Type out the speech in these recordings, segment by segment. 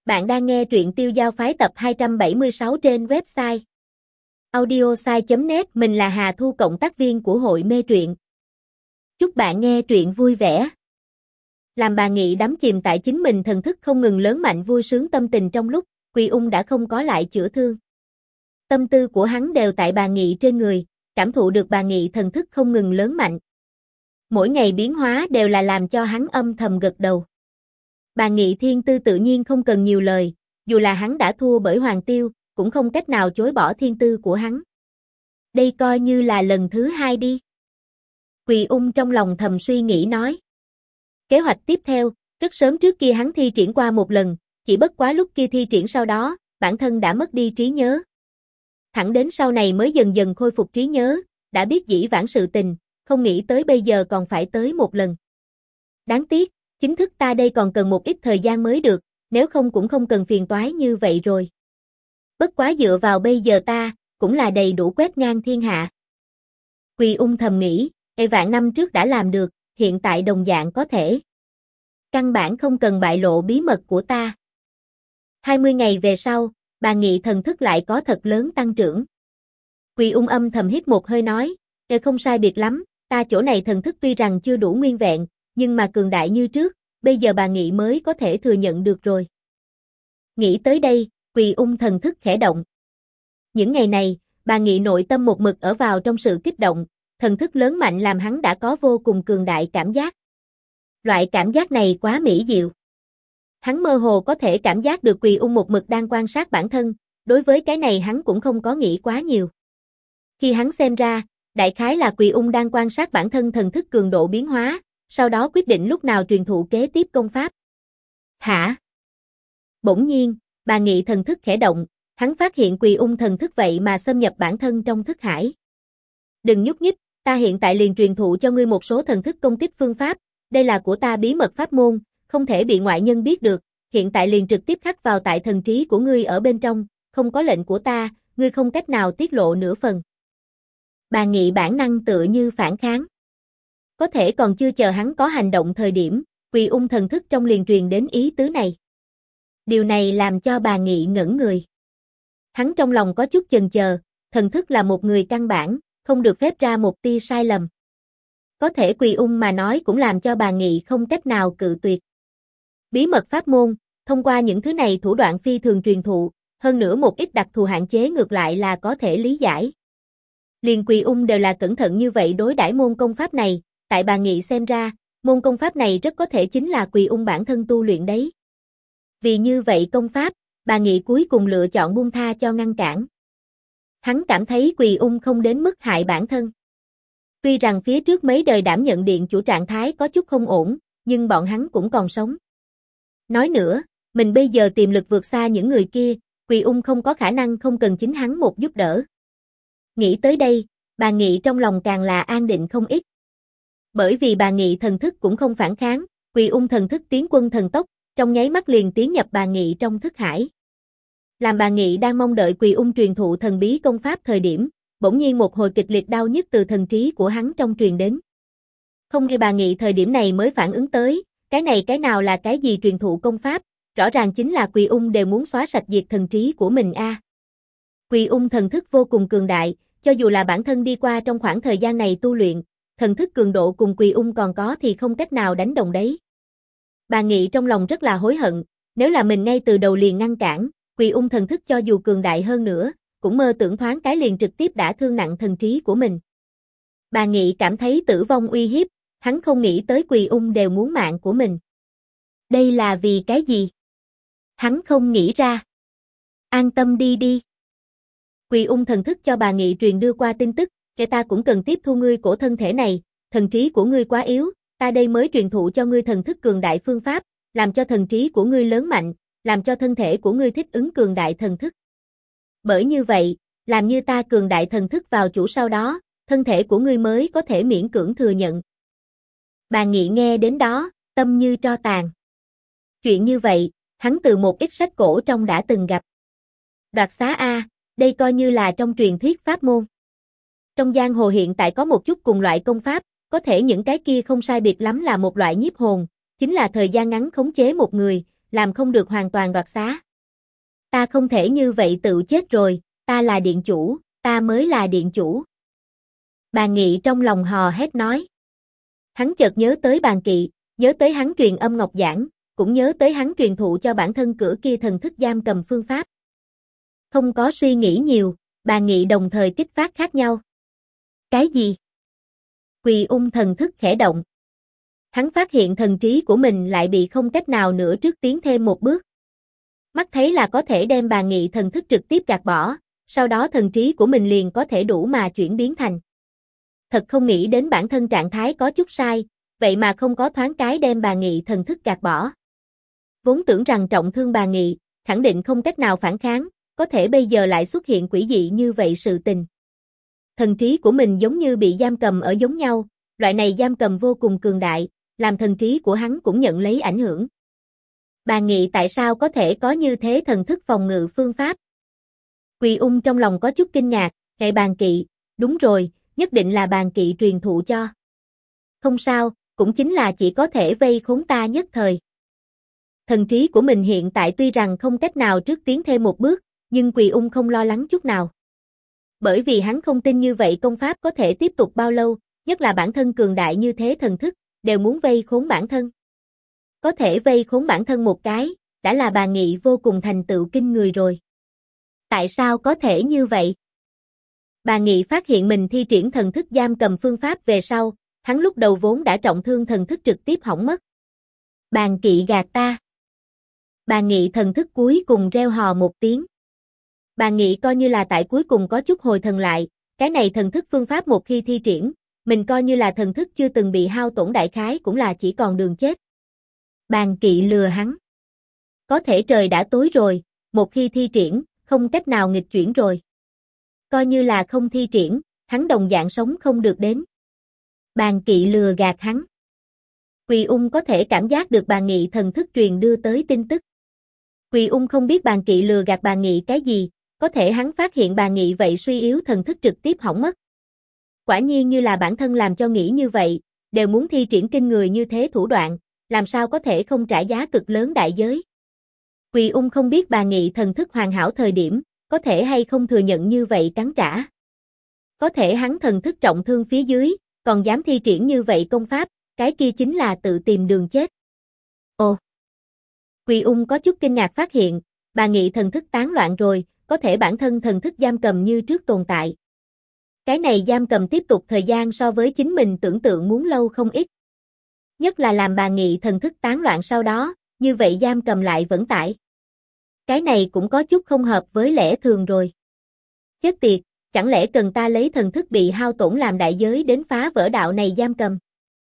Bạn đang nghe truyện Tiêu Dao Phái tập 276 trên website audiosai.net. Mình là Hà Thu, cộng tác viên của hội mê truyện. Chúc bạn nghe truyện vui vẻ. Làm bà Nghị đắm chìm tại chính mình, thần thức không ngừng lớn mạnh, vui sướng tâm tình trong lúc Quỳ Ung đã không có lại chữa thương. Tâm tư của hắn đều tại bà Nghị trên người, cảm thụ được bà Nghị thần thức không ngừng lớn mạnh. Mỗi ngày biến hóa đều là làm cho hắn âm thầm gật đầu. Bà Nghị thiên tư tự nhiên không cần nhiều lời, dù là hắn đã thua bởi Hoàng Tiêu, cũng không cách nào chối bỏ thiên tư của hắn. Đây coi như là lần thứ hai đi. Quỳ Ung trong lòng thầm suy nghĩ nói. Kế hoạch tiếp theo, rất sớm trước kia hắn thi triển qua một lần, chỉ bất quá lúc kia thi triển sau đó, bản thân đã mất đi trí nhớ. Thẳng đến sau này mới dần dần khôi phục trí nhớ, đã biết dĩ vãng sự tình, không nghĩ tới bây giờ còn phải tới một lần. Đáng tiếc, chính thức ta đây còn cần một ít thời gian mới được, nếu không cũng không cần phiền toái như vậy rồi. Bất quá dựa vào bây giờ ta, cũng là đầy đủ quét ngang thiên hạ. Quỳ Ung thầm nghĩ, vạn năm trước đã làm được, hiện tại đồng dạng có thể. Căn bản không cần bại lộ bí mật của ta. 20 ngày về sau, bà Nghị thần thức lại có thật lớn tăng trưởng. Quỳ Ung âm thầm hít một hơi nói, không sai biệt lắm, ta chỗ này thần thức tuy rằng chưa đủ nguyên vẹn, nhưng mà cường đại như trước, bây giờ bà Nghị mới có thể thừa nhận được rồi. Nghĩ tới đây, Quỳ Ung thần thức khẽ động. Những ngày này, bà Nghị nội tâm một mực ở vào trong sự kích động, thần thức lớn mạnh làm hắn đã có vô cùng cường đại cảm giác. Loại cảm giác này quá mỹ diệu. Hắn mơ hồ có thể cảm giác được Quỳ Ung một mực đang quan sát bản thân, đối với cái này hắn cũng không có nghĩ quá nhiều. Khi hắn xem ra, đại khái là Quỳ Ung đang quan sát bản thân thần thức cường độ biến hóa, sau đó quyết định lúc nào truyền thụ kế tiếp công pháp. Hả? Bỗng nhiên, bà Nghị thần thức khẽ động, hắn phát hiện Quỳ Ung thần thức vậy mà xâm nhập bản thân trong thức hải. Đừng nhúc nhích, ta hiện tại liền truyền thụ cho ngươi một số thần thức công kích phương pháp, đây là của ta bí mật pháp môn, không thể bị ngoại nhân biết được, hiện tại liền trực tiếp khắc vào tại thần trí của ngươi ở bên trong, không có lệnh của ta, ngươi không cách nào tiết lộ nửa phần. Bà Nghị bản năng tựa như phản kháng. Có thể còn chưa chờ hắn có hành động thời điểm, Quỳ Ung thần thức trong liền truyền đến ý tứ này. Điều này làm cho bà Nghị ngẩn người. Hắn trong lòng có chút chần chờ, thần thức là một người căn bản, không được phép ra một tia sai lầm. Có thể Quỳ Ung mà nói cũng làm cho bà Nghị không cách nào cự tuyệt. Bí mật pháp môn, thông qua những thứ này thủ đoạn phi thường truyền thụ, hơn nữa một ít đặc thù hạn chế ngược lại là có thể lý giải. Liền Quỳ Ung đều là cẩn thận như vậy đối đãi môn công pháp này, tại bà Nghị xem ra, môn công pháp này rất có thể chính là Quỳ Ung bản thân tu luyện đấy. Vì như vậy công pháp, bà Nghị cuối cùng lựa chọn buông tha cho ngăn cản. Hắn cảm thấy Quỳ Ung không đến mức hại bản thân. Tuy rằng phía trước mấy đời đảm nhận điện chủ trạng thái có chút không ổn, nhưng bọn hắn cũng còn sống. Nói nữa, mình bây giờ tiềm lực vượt xa những người kia, Quỳ Ung không có khả năng không cần chính hắn một giúp đỡ. Nghĩ tới đây, bà Nghị trong lòng càng là an định không ít. Bởi vì bà Nghị thần thức cũng không phản kháng, Quỳ Ung thần thức tiến quân thần tốc, trong nháy mắt liền tiến nhập bà Nghị trong thức hải. Làm bà Nghị đang mong đợi Quỳ Ung truyền thụ thần bí công pháp thời điểm, bỗng nhiên một hồi kịch liệt đau nhức từ thần trí của hắn trong truyền đến. Không nghe bà Nghị thời điểm này mới phản ứng tới, cái này cái nào là cái gì truyền thụ công pháp, rõ ràng chính là Quỳ Ung đều muốn xóa sạch diệt thần trí của mình a. Quỳ Ung thần thức vô cùng cường đại, cho dù là bản thân đi qua trong khoảng thời gian này tu luyện, thần thức cường độ cùng Quỳ Ung còn có thì không cách nào đánh đồng đấy. Bà Nghị trong lòng rất là hối hận, nếu là mình ngay từ đầu liền ngăn cản, Quỳ Ung thần thức cho dù cường đại hơn nữa, cũng mơ tưởng thoáng cái liền trực tiếp đã thương nặng thần trí của mình. Bà Nghị cảm thấy tử vong uy hiếp, hắn không nghĩ tới Quỳ Ung đều muốn mạng của mình. Đây là vì cái gì? Hắn không nghĩ ra. An tâm đi đi. Quỳ Ung thần thức cho bà Nghị truyền đưa qua tin tức, kẻ ta cũng cần tiếp thu ngươi cổ thân thể này, thần trí của ngươi quá yếu, ta đây mới truyền thụ cho ngươi thần thức cường đại phương pháp, làm cho thần trí của ngươi lớn mạnh, làm cho thân thể của ngươi thích ứng cường đại thần thức. Bởi như vậy, làm như ta cường đại thần thức vào chủ sau đó, thân thể của ngươi mới có thể miễn cưỡng thừa nhận. Bà Nghị nghe đến đó, tâm như tro tàn. Chuyện như vậy, hắn từ một ít sách cổ trong đã từng gặp. Đoạt xá A, đây coi như là trong truyền thuyết pháp môn. Trong giang hồ hiện tại có một chút cùng loại công pháp, có thể những cái kia không sai biệt lắm là một loại nhiếp hồn, chính là thời gian ngắn khống chế một người, làm không được hoàn toàn đoạt xá. Ta không thể như vậy tự chết rồi, ta là điện chủ, ta mới là điện chủ. Bàn Nghị trong lòng hò hét nói. Hắn chợt nhớ tới Bàn Kỵ, nhớ tới hắn truyền âm ngọc giảng, cũng nhớ tới hắn truyền thụ cho bản thân cửa kia thần thức giam cầm phương pháp. Không có suy nghĩ nhiều, Bàn Nghị đồng thời kích phát khác nhau. Cái gì? Quỳ Ung thần thức khẽ động. Hắn phát hiện thần trí của mình lại bị không cách nào nữa trước tiến thêm một bước. Mắt thấy là có thể đem Bàn Nghị thần thức trực tiếp gạt bỏ, sau đó thần trí của mình liền có thể đủ mà chuyển biến thành. Thật không nghĩ đến bản thân trạng thái có chút sai, vậy mà không có thoáng cái đem Bàn Nghị thần thức gạt bỏ. Vốn tưởng rằng trọng thương Bàn Nghị, khẳng định không cách nào phản kháng, có thể bây giờ lại xuất hiện quỷ dị như vậy sự tình. Thần trí của mình giống như bị giam cầm ở giống nhau, loại này giam cầm vô cùng cường đại, làm thần trí của hắn cũng nhận lấy ảnh hưởng. Bàn Nghị tại sao có thể có như thế thần thức phòng ngự phương pháp? Quỳ Ung trong lòng có chút kinh ngạc, hệ Bàn Kỵ, đúng rồi, nhất định là Bàn Kỵ truyền thụ cho. Không sao, cũng chính là chỉ có thể vây khốn ta nhất thời. Thần trí của mình hiện tại tuy rằng không cách nào trước tiến thêm một bước, nhưng Quỳ Ung không lo lắng chút nào. Bởi vì hắn không tin như vậy công pháp có thể tiếp tục bao lâu, nhất là bản thân cường đại như thế thần thức, đều muốn vây khốn bản thân. Có thể vây khốn bản thân một cái, đã là Bàn Nghị vô cùng thành tựu kinh người rồi. Tại sao có thể như vậy? Bàn Nghị phát hiện mình thi triển thần thức giam cầm phương pháp về sau, hắn lúc đầu vốn đã trọng thương thần thức trực tiếp hỏng mất. Bàn Kỵ gạt ta. Bàn Nghị thần thức cuối cùng reo hò một tiếng. Bàn Nghị coi như là tại cuối cùng có chút hồi thần lại, cái này thần thức phương pháp một khi thi triển, mình coi như là thần thức chưa từng bị hao tổn đại khái cũng là chỉ còn đường chết. Bàn Kỵ lừa hắn. Có thể trời đã tối rồi, một khi thi triển, không cách nào nghịch chuyển rồi. Coi như là không thi triển, hắn đồng dạng sống không được đến. Bàn Kỵ lừa gạt hắn. Quỳ Ung có thể cảm giác được Bàn Nghị thần thức truyền đưa tới tin tức. Quỳ Ung không biết Bàn Kỵ lừa gạt Bàn Nghị cái gì, có thể hắn phát hiện Bàn Nghị vậy suy yếu thần thức trực tiếp hỏng mất. Quả nhiên như là bản thân làm cho nghĩ như vậy, đều muốn thi triển kinh người như thế thủ đoạn, làm sao có thể không trả giá cực lớn đại giới. Quỳ Ung không biết Bàn Nghị thần thức hoàn hảo thời điểm, có thể hay không thừa nhận như vậy cắn trả. Có thể hắn thần thức trọng thương phía dưới, còn dám thi triển như vậy công pháp, cái kia chính là tự tìm đường chết. Ồ! Quỳ Ung có chút kinh ngạc phát hiện, Bàn Nghị thần thức tán loạn rồi, có thể bản thân thần thức giam cầm như trước tồn tại. Cái này giam cầm tiếp tục thời gian so với chính mình tưởng tượng muốn lâu không ít. Nhất là làm Bàn Nghị thần thức tán loạn sau đó, như vậy giam cầm lại vẫn tại. Cái này cũng có chút không hợp với lẽ thường rồi. Chết tiệt, chẳng lẽ cần ta lấy thần thức bị hao tổn làm đại giới đến phá vỡ đạo này giam cầm?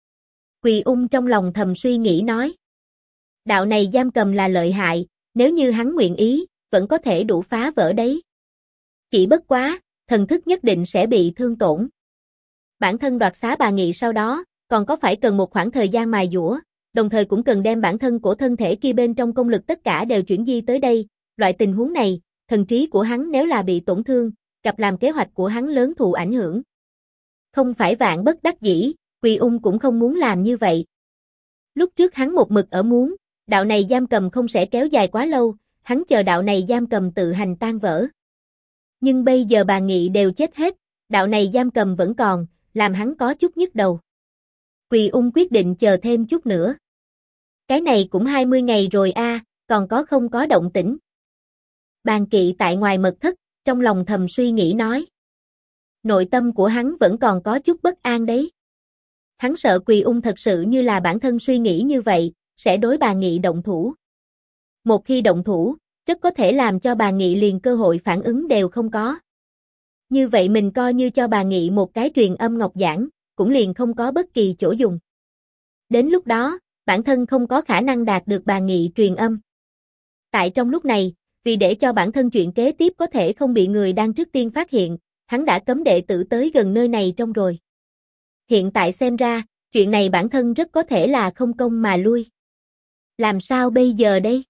Quỳ Ung trong lòng thầm suy nghĩ nói. Đạo này giam cầm là lợi hại, nếu như hắn nguyện ý, vẫn có thể đủ phá vỡ đấy. Chỉ bất quá, thần thức nhất định sẽ bị thương tổn. Bản thân đoạt xá Bàn Nghị sau đó, còn có phải cần một khoảng thời gian mài dũa, đồng thời cũng cần đem bản thân của thân thể kia bên trong công lực tất cả đều chuyển di tới đây, loại tình huống này, thần trí của hắn nếu là bị tổn thương, gặp làm kế hoạch của hắn lớn thụ ảnh hưởng. Không phải vạn bất đắc dĩ, Quỳ Ung cũng không muốn làm như vậy. Lúc trước hắn một mực ở muốn, đạo này giam cầm không sẽ kéo dài quá lâu, hắn chờ đạo này giam cầm tự hành tan vỡ. Nhưng bây giờ Bàn Nghị đều chết hết, đạo này giam cầm vẫn còn, làm hắn có chút nhức đầu. Quỳ Ung quyết định chờ thêm chút nữa. Cái này cũng 20 ngày rồi a, còn có không có động tĩnh. Bàn Kỵ tại ngoài mật thất, trong lòng thầm suy nghĩ nói. Nội tâm của hắn vẫn còn có chút bất an đấy. Hắn sợ Quỳ Ung thật sự như là bản thân suy nghĩ như vậy, sẽ đối Bàn Nghị động thủ. Một khi động thủ, rất có thể làm cho Bàn Nghị liền cơ hội phản ứng đều không có. Như vậy mình coi như cho Bàn Nghị một cái truyền âm ngọc giảng, cũng liền không có bất kỳ chỗ dùng. Đến lúc đó, bản thân không có khả năng đạt được Bàn Nghị truyền âm. Tại trong lúc này, vì để cho bản thân chuyện kế tiếp có thể không bị người đang trước tiên phát hiện, hắn đã cấm đệ tử tới gần nơi này trong rồi. Hiện tại xem ra, chuyện này bản thân rất có thể là không công mà lui. Làm sao bây giờ đây?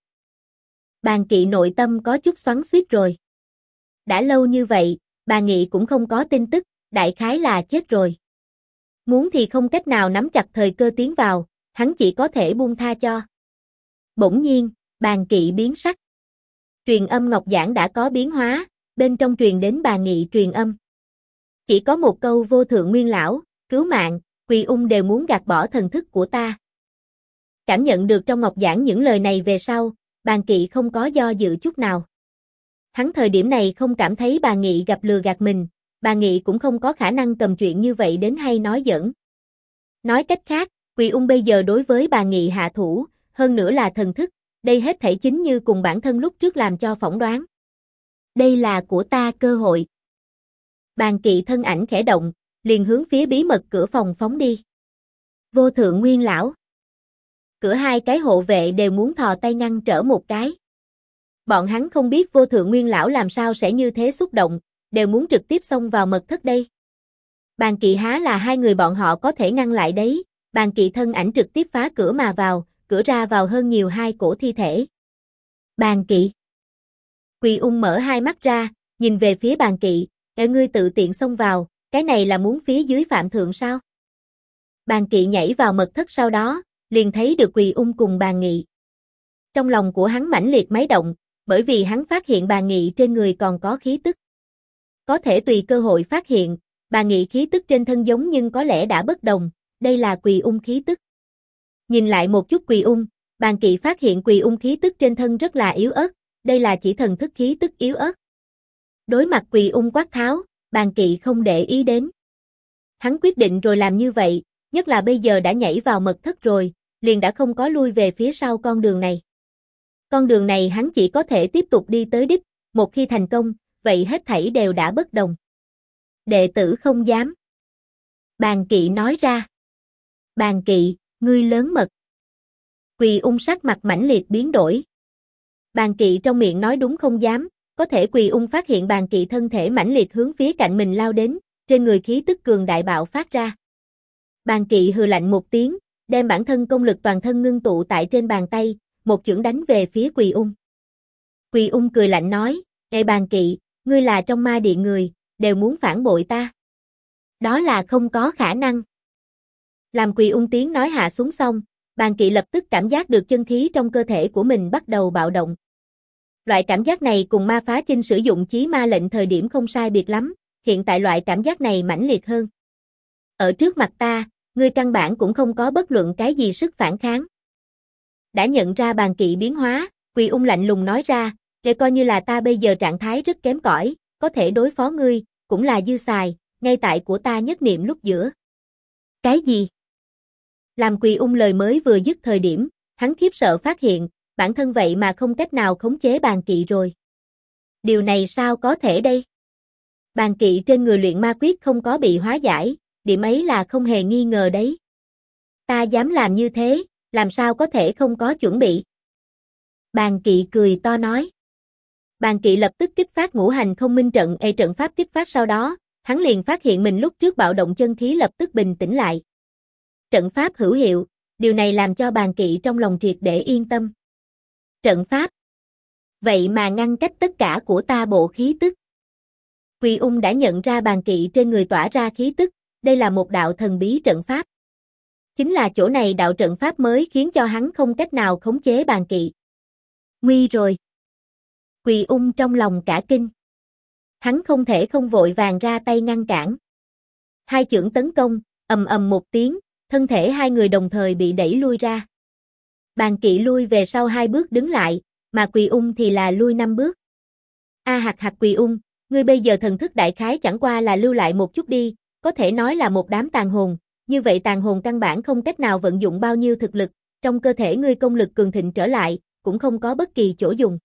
Bàn Kỵ nội tâm có chút xoắn xuýt rồi. Đã lâu như vậy, Bàn Nghị cũng không có tin tức, đại khái là chết rồi. Muốn thì không cách nào nắm chặt thời cơ tiến vào, hắn chỉ có thể buông tha cho. Bỗng nhiên, Bàn Kỵ biến sắc. Truyền âm ngọc giản đã có biến hóa, bên trong truyền đến Bàn Nghị truyền âm. Chỉ có một câu vô thượng nguyên lão, cứu mạng, Quỳ Ung đều muốn gạt bỏ thần thức của ta. Cảm nhận được trong ngọc giản những lời này về sau, Bàn Kỵ không có do dự chút nào. Hắn thời điểm này không cảm thấy Bàn Nghị gặp lừa gạt mình, Bàn Nghị cũng không có khả năng cầm chuyện như vậy đến hay nói giỡn. Nói cách khác, Quỳ Ung bây giờ đối với Bàn Nghị hạ thủ, hơn nữa là thần thức, đây hết thảy chính như cùng bản thân lúc trước làm cho phỏng đoán. Đây là của ta cơ hội. Bàn Kỵ thân ảnh khẽ động, liền hướng phía bí mật cửa phòng phóng đi. Vô thượng nguyên lão. Cửa hai cái hộ vệ đều muốn thò tay ngăn trở một cái. Bọn hắn không biết vô thượng nguyên lão làm sao sẽ như thế xúc động, đều muốn trực tiếp xông vào mật thất đây. Bàn Kỵ há là hai người bọn họ có thể ngăn lại đấy, Bàn Kỵ thân ảnh trực tiếp phá cửa mà vào, cửa ra vào hơn nhiều hai cổ thi thể. Bàn Kỵ. Quỳ Ung mở hai mắt ra, nhìn về phía Bàn Kỵ, ngươi tự tiện xông vào, cái này là muốn phía dưới phạm thượng sao? Bàn Kỵ nhảy vào mật thất sau đó, liền thấy được Quỳ Ung cùng Bàn Nghị. Trong lòng của hắn mãnh liệt máy động, bởi vì hắn phát hiện Bàn Nghị trên người còn có khí tức. Có thể tùy cơ hội phát hiện, Bàn Nghị khí tức trên thân giống nhưng có lẽ đã bất đồng, đây là Quỳ Ung khí tức. Nhìn lại một chút Quỳ Ung, Bàn Kỵ phát hiện Quỳ Ung khí tức trên thân rất là yếu ớt, đây là chỉ thần thức khí tức yếu ớt. Đối mặt Quỳ Ung quát tháo, Bàn Kỵ không để ý đến. Hắn quyết định rồi làm như vậy, nhất là bây giờ đã nhảy vào mật thất rồi, liền đã không có lui về phía sau con đường này. Con đường này hắn chỉ có thể tiếp tục đi tới đích, một khi thành công, vậy hết thảy đều đã bất đồng. Đệ tử không dám. Bàn Kỵ nói ra. Bàn Kỵ, ngươi lớn mật. Quỳ Ung sắc mặt mãnh liệt biến đổi. Bàn Kỵ trong miệng nói đúng không dám, có thể Quỳ Ung phát hiện Bàn Kỵ thân thể mãnh liệt hướng phía cạnh mình lao đến, trên người khí tức cường đại bạo phát ra. Bàn Kỵ hừ lạnh một tiếng, đem bản thân công lực toàn thân ngưng tụ tại trên bàn tay, một chưởng đánh về phía Quỳ Ung. Quỳ Ung cười lạnh nói, "Ê Bàn Kỵ, ngươi là trong ma điện người, đều muốn phản bội ta." Đó là không có khả năng. Làm Quỳ Ung tiếng nói hạ xuống xong, Bàn Kỵ lập tức cảm giác được chân khí trong cơ thể của mình bắt đầu bạo động. Loại cảm giác này cùng Ma Phá Chinh sử dụng chí ma lệnh thời điểm không sai biệt lắm, hiện tại loại cảm giác này mãnh liệt hơn. Ở trước mặt ta, ngươi căn bản cũng không có bất luận cái gì sức phản kháng. Đã nhận ra Bàn Kỵ biến hóa, Quỳ Ung lạnh lùng nói ra, kể coi như là ta bây giờ trạng thái rất kém cỏi, có thể đối phó ngươi, cũng là dư xài, ngay tại của ta nhất niệm lúc giữa. Cái gì? Làm Quỳ Ung lời mới vừa dứt thời điểm, hắn khiếp sợ phát hiện, bản thân vậy mà không cách nào khống chế Bàn Kỵ rồi. Điều này sao có thể đây? Bàn Kỵ trên người luyện ma quyết không có bị hóa giải, điểm ấy là không hề nghi ngờ đấy. Ta dám làm như thế, làm sao có thể không có chuẩn bị? Bàn Kỵ cười to nói. Bàn Kỵ lập tức kích phát ngũ hành không minh trận trận pháp kích phát sau đó, hắn liền phát hiện mình lúc trước bạo động chân khí lập tức bình tĩnh lại. Trận pháp hữu hiệu, điều này làm cho Bàn Kỵ trong lòng triệt để yên tâm. Trận pháp. Vậy mà ngăn cách tất cả của ta bộ khí tức. Quỳ Ung đã nhận ra Bàn Kỵ trên người tỏa ra khí tức, đây là một đạo thần bí trận pháp. Chính là chỗ này đạo trận pháp mới khiến cho hắn không cách nào khống chế Bàn Kỵ. Nguy rồi. Quỳ Ung trong lòng cả kinh. Hắn không thể không vội vàng ra tay ngăn cản. Hai chưởng tấn công, ầm ầm một tiếng, thân thể hai người đồng thời bị đẩy lui ra. Bàn Kỵ lui về sau 2 bước đứng lại, mà Quỳ Ung thì là lui 5 bước. Hạt Quỳ Ung, ngươi bây giờ thần thức đại khái chẳng qua là lưu lại một chút đi, có thể nói là một đám tàn hồn, như vậy tàn hồn căn bản không cách nào vận dụng bao nhiêu thực lực, trong cơ thể ngươi công lực cường thịnh trở lại, cũng không có bất kỳ chỗ dùng.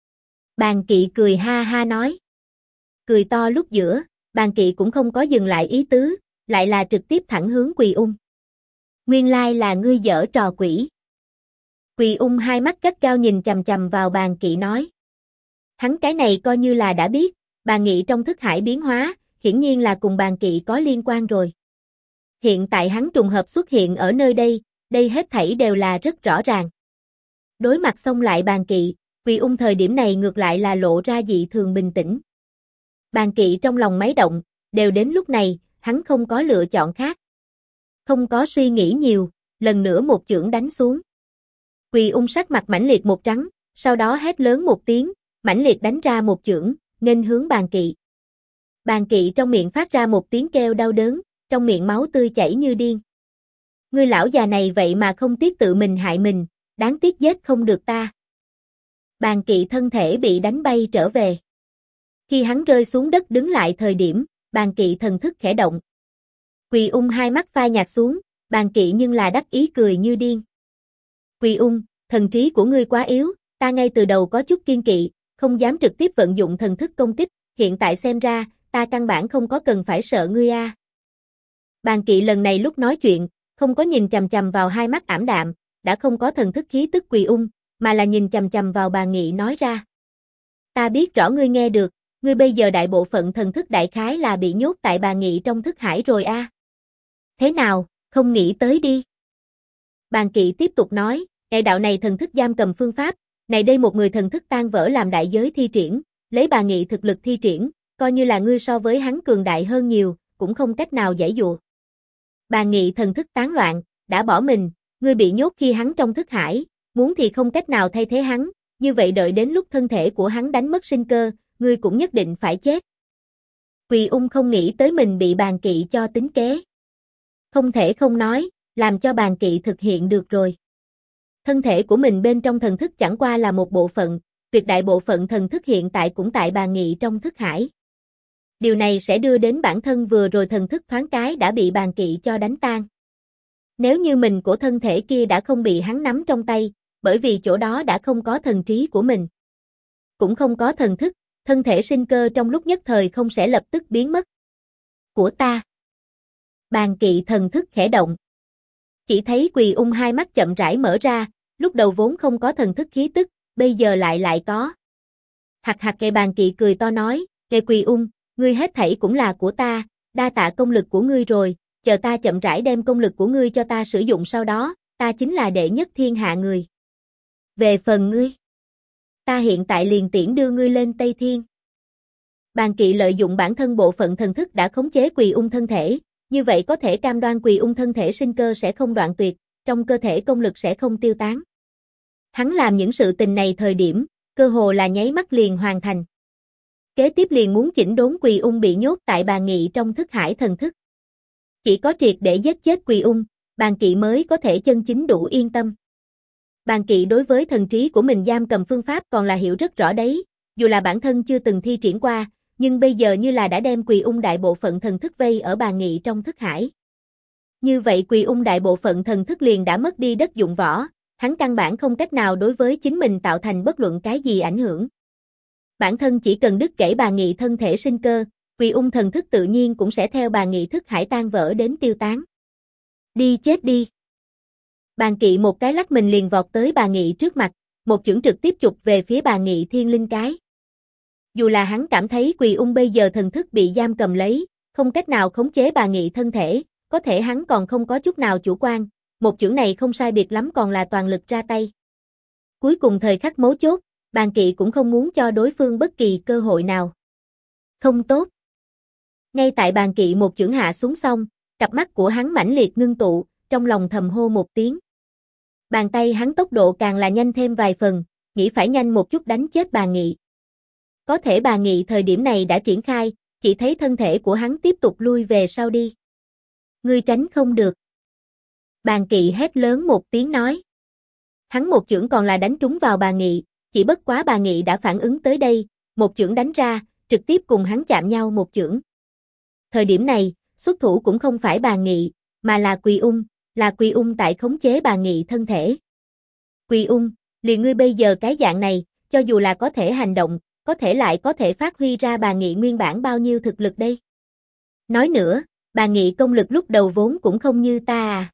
Bàn Kỵ cười ha ha nói. Cười to lúc giữa, Bàn Kỵ cũng không có dừng lại ý tứ, lại là trực tiếp thẳng hướng Quỳ Ung. Nguyên lai là ngươi giở trò quỷ. Quỳ Ung hai mắt gắt gao nhìn chằm chằm vào Bàn Kỵ nói. Hắn cái này coi như là đã biết, Bàn Nghị trong thức hải biến hóa, hiển nhiên là cùng Bàn Kỵ có liên quan rồi. Hiện tại hắn trùng hợp xuất hiện ở nơi đây, đây hết thảy đều là rất rõ ràng. Đối mặt xông lại Bàn Kỵ, Quỳ Ung thời điểm này ngược lại là lộ ra dị thường bình tĩnh. Bàn Kỵ trong lòng máy động, đều đến lúc này, hắn không có lựa chọn khác. Không có suy nghĩ nhiều, lần nữa một chưởng đánh xuống. Quỳ Ung sắc mặt mãnh liệt một trắng, sau đó hét lớn một tiếng, mãnh liệt đánh ra một chưởng, nghênh hướng Bàn Kỵ. Bàn Kỵ trong miệng phát ra một tiếng kêu đau đớn, trong miệng máu tươi chảy như điên. Ngươi lão già này vậy mà không tiếc tự mình hại mình, đáng tiếc giết không được ta. Bàn Kỵ thân thể bị đánh bay trở về. Khi hắn rơi xuống đất đứng lại thời điểm, Bàn Kỵ thần thức khẽ động. Quỳ Ung hai mắt phai nhạt xuống, Bàn Kỵ nhưng là đắc ý cười như điên. Quỳ Ung, thần trí của ngươi quá yếu, ta ngay từ đầu có chút kiên kỵ, không dám trực tiếp vận dụng thần thức công kích, hiện tại xem ra, ta căn bản không có cần phải sợ ngươi a. Bàn Kỵ lần này lúc nói chuyện, không có nhìn chằm chằm vào hai mắt ảm đạm, đã không có thần thức khí tức Quỳ Ung, mà là nhìn chằm chằm vào Bàn Nghị nói ra. Ta biết rõ ngươi nghe được, ngươi bây giờ đại bộ phận thần thức đại khái là bị nhốt tại Bàn Nghị trong thức hải rồi a. Thế nào, không nghĩ tới đi. Bàn Kỵ tiếp tục nói, đại đạo này thần thức giam cầm phương pháp, này đây một người thần thức tan vỡ làm đại giới thi triển, lấy Bàn Nghị thực lực thi triển, coi như là ngươi so với hắn cường đại hơn nhiều, cũng không cách nào giãy dụa. Bàn Nghị thần thức tán loạn, đã bỏ mình, ngươi bị nhốt khi hắn trong thức hải, muốn thì không cách nào thay thế hắn, như vậy đợi đến lúc thân thể của hắn đánh mất sinh cơ, ngươi cũng nhất định phải chết. Quỳ Ung không nghĩ tới mình bị Bàn Kỵ cho tính kế. Không thể không nói, làm cho Bàn Kỵ thực hiện được rồi. Thân thể của mình bên trong thần thức chẳng qua là một bộ phận, tuyệt đại bộ phận thần thức hiện tại cũng tại Bàn Nghị trong thức hải. Điều này sẽ đưa đến bản thân vừa rồi thần thức thoáng cái đã bị Bàn Kỵ cho đánh tan. Nếu như mình của thân thể kia đã không bị hắn nắm trong tay, bởi vì chỗ đó đã không có thần trí của mình. Cũng không có thần thức, thân thể sinh cơ trong lúc nhất thời không sẽ lập tức biến mất. Của ta. Bàn Kỵ thần thức khẽ động. Chỉ thấy Quỳ Ung hai mắt chậm rãi mở ra, lúc đầu vốn không có thần thức khí tức, bây giờ lại có. Hạc hạc kệ Bàn Kỵ cười to nói, kệ Quỳ Ung, ngươi hết thảy cũng là của ta, đa tạ công lực của ngươi rồi, chờ ta chậm rãi đem công lực của ngươi cho ta sử dụng sau đó, ta chính là đệ nhất thiên hạ người. Về phần ngươi, ta hiện tại liền tiễn đưa ngươi lên Tây Thiên. Bàn Kỵ lợi dụng bản thân bộ phận thần thức đã khống chế Quỳ Ung thân thể, như vậy có thể cam đoan Quỳ Ung thân thể sinh cơ sẽ không đoạn tuyệt, trong cơ thể công lực sẽ không tiêu tán. Hắn làm những sự tình này thời điểm, cơ hồ là nháy mắt liền hoàn thành. Kế tiếp liền muốn chỉnh đốn Quỳ Ung bị nhốt tại Bàn Nghị trong thức hải thần thức. Chỉ có triệt để giết chết Quỳ Ung, Bàn Kỵ mới có thể chân chính đủ yên tâm. Bàn Kỵ đối với thần trí của mình giam cầm phương pháp còn là hiểu rất rõ đấy, dù là bản thân chưa từng thi triển qua, nhưng bây giờ như là đã đem Quỳ Ung đại bộ phận thần thức vây ở Bàn Nghị trong thức hải. Như vậy Quỳ Ung đại bộ phận thần thức liền đã mất đi đất dụng võ, hắn căn bản không cách nào đối với chính mình tạo thành bất luận cái gì ảnh hưởng. Bản thân chỉ cần đứt gãy Bàn Nghị thân thể sinh cơ, Quỳ Ung thần thức tự nhiên cũng sẽ theo Bàn Nghị thức hải tan vỡ đến tiêu tán. Đi chết đi. Bàn Kỵ một cái lắc mình liền vọt tới Bàn Nghị trước mặt, một chưởng trực tiếp chụp về phía Bàn Nghị thiên linh cái. Dù là hắn cảm thấy Quỳ Ung bây giờ thần thức bị giam cầm lấy, không cách nào khống chế Bàn Nghị thân thể, có thể hắn còn không có chút nào chủ quan, một chưởng này không sai biệt lắm còn là toàn lực ra tay. Cuối cùng thời khắc mấu chốt, Bàn Kỵ cũng không muốn cho đối phương bất kỳ cơ hội nào. Không tốt. Ngay tại Bàn Kỵ một chưởng hạ xuống xong, cặp mắt của hắn mãnh liệt ngưng tụ, trong lòng thầm hô một tiếng. Bàn tay hắn tốc độ càng là nhanh thêm vài phần, nghĩ phải nhanh một chút đánh chết Bàn Nghị. Có thể Bàn Nghị thời điểm này đã triển khai, chỉ thấy thân thể của hắn tiếp tục lui về sau đi. Ngươi tránh không được. Bàn Kỵ hét lớn một tiếng nói. Hắn một chưởng còn là đánh trúng vào Bàn Nghị, chỉ bất quá Bàn Nghị đã phản ứng tới đây, một chưởng đánh ra, trực tiếp cùng hắn chạm nhau một chưởng. Thời điểm này, xuất thủ cũng không phải Bàn Nghị, mà là Quỳ Ung tại khống chế Bàn Nghị thân thể. Quỳ Ung, liền ngươi bây giờ cái dạng này, cho dù là có thể hành động, có thể lại có thể phát huy ra Bàn Nghị nguyên bản bao nhiêu thực lực đây. Nói nữa, Bàn Nghị công lực lúc đầu vốn cũng không như ta à.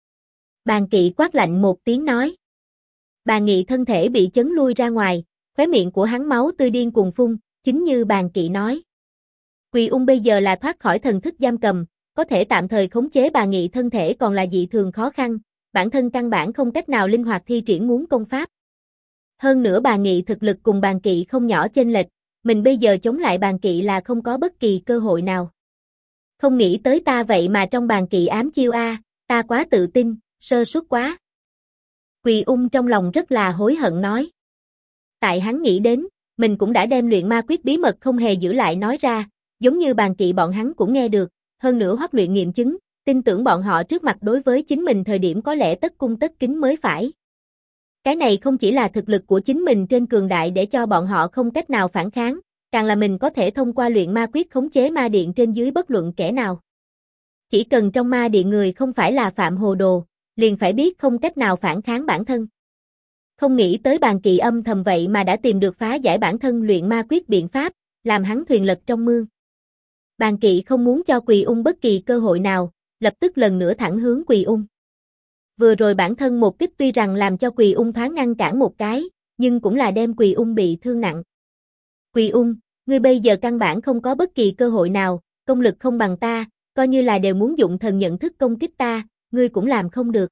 Bàn Kỵ quát lạnh một tiếng nói. Bàn Nghị thân thể bị chấn lui ra ngoài, khóe miệng của hắn máu tươi điên cuồng phun, chính như Bàn Kỵ nói. Quỳ Ung bây giờ là thoát khỏi thần thức giam cầm, có thể tạm thời khống chế Bàn Nghị thân thể còn là dị thường khó khăn, bản thân căn bản không cách nào linh hoạt thi triển muốn công pháp. Hơn nữa Bàn Nghị thực lực cùng Bàn Kỵ không nhỏ chênh lệch, mình bây giờ chống lại Bàn Kỵ là không có bất kỳ cơ hội nào. Không nghĩ tới ta vậy mà trong Bàn Kỵ ám chiêu a, ta quá tự tin, sơ suất quá. Quỳ Ung trong lòng rất là hối hận nói. Tại hắn nghĩ đến, mình cũng đã đem luyện ma quyết bí mật không hề giữ lại nói ra, giống như Bàn Kỵ bọn hắn cũng nghe được, hơn nữa Hoắc Luyện nghiệm chứng, tin tưởng bọn họ trước mặt đối với chính mình thời điểm có lẽ tất cung tất kính mới phải. Cái này không chỉ là thực lực của chính mình trên cường đại để cho bọn họ không cách nào phản kháng, càng là mình có thể thông qua luyện ma quyết khống chế ma điện trên dưới bất luận kẻ nào. Chỉ cần trong ma điện người không phải là phạm hồ đồ, liền phải biết không cách nào phản kháng bản thân. Không nghĩ tới Bàn Kỵ âm thầm vậy mà đã tìm được phá giải bản thân luyện ma quyết biện pháp, làm hắn thuyền lật trong mương. Bàn Kỵ không muốn cho Quỳ Ung bất kỳ cơ hội nào, lập tức lần nữa thẳng hướng Quỳ Ung. Vừa rồi bản thân một kích tuy rằng làm cho Quỳ Ung thoáng ngăn cản một cái, nhưng cũng là đem Quỳ Ung bị thương nặng. Quỳ Ung, ngươi bây giờ căn bản không có bất kỳ cơ hội nào, công lực không bằng ta, coi như là đều muốn dụng thần nhận thức công kích ta, ngươi cũng làm không được.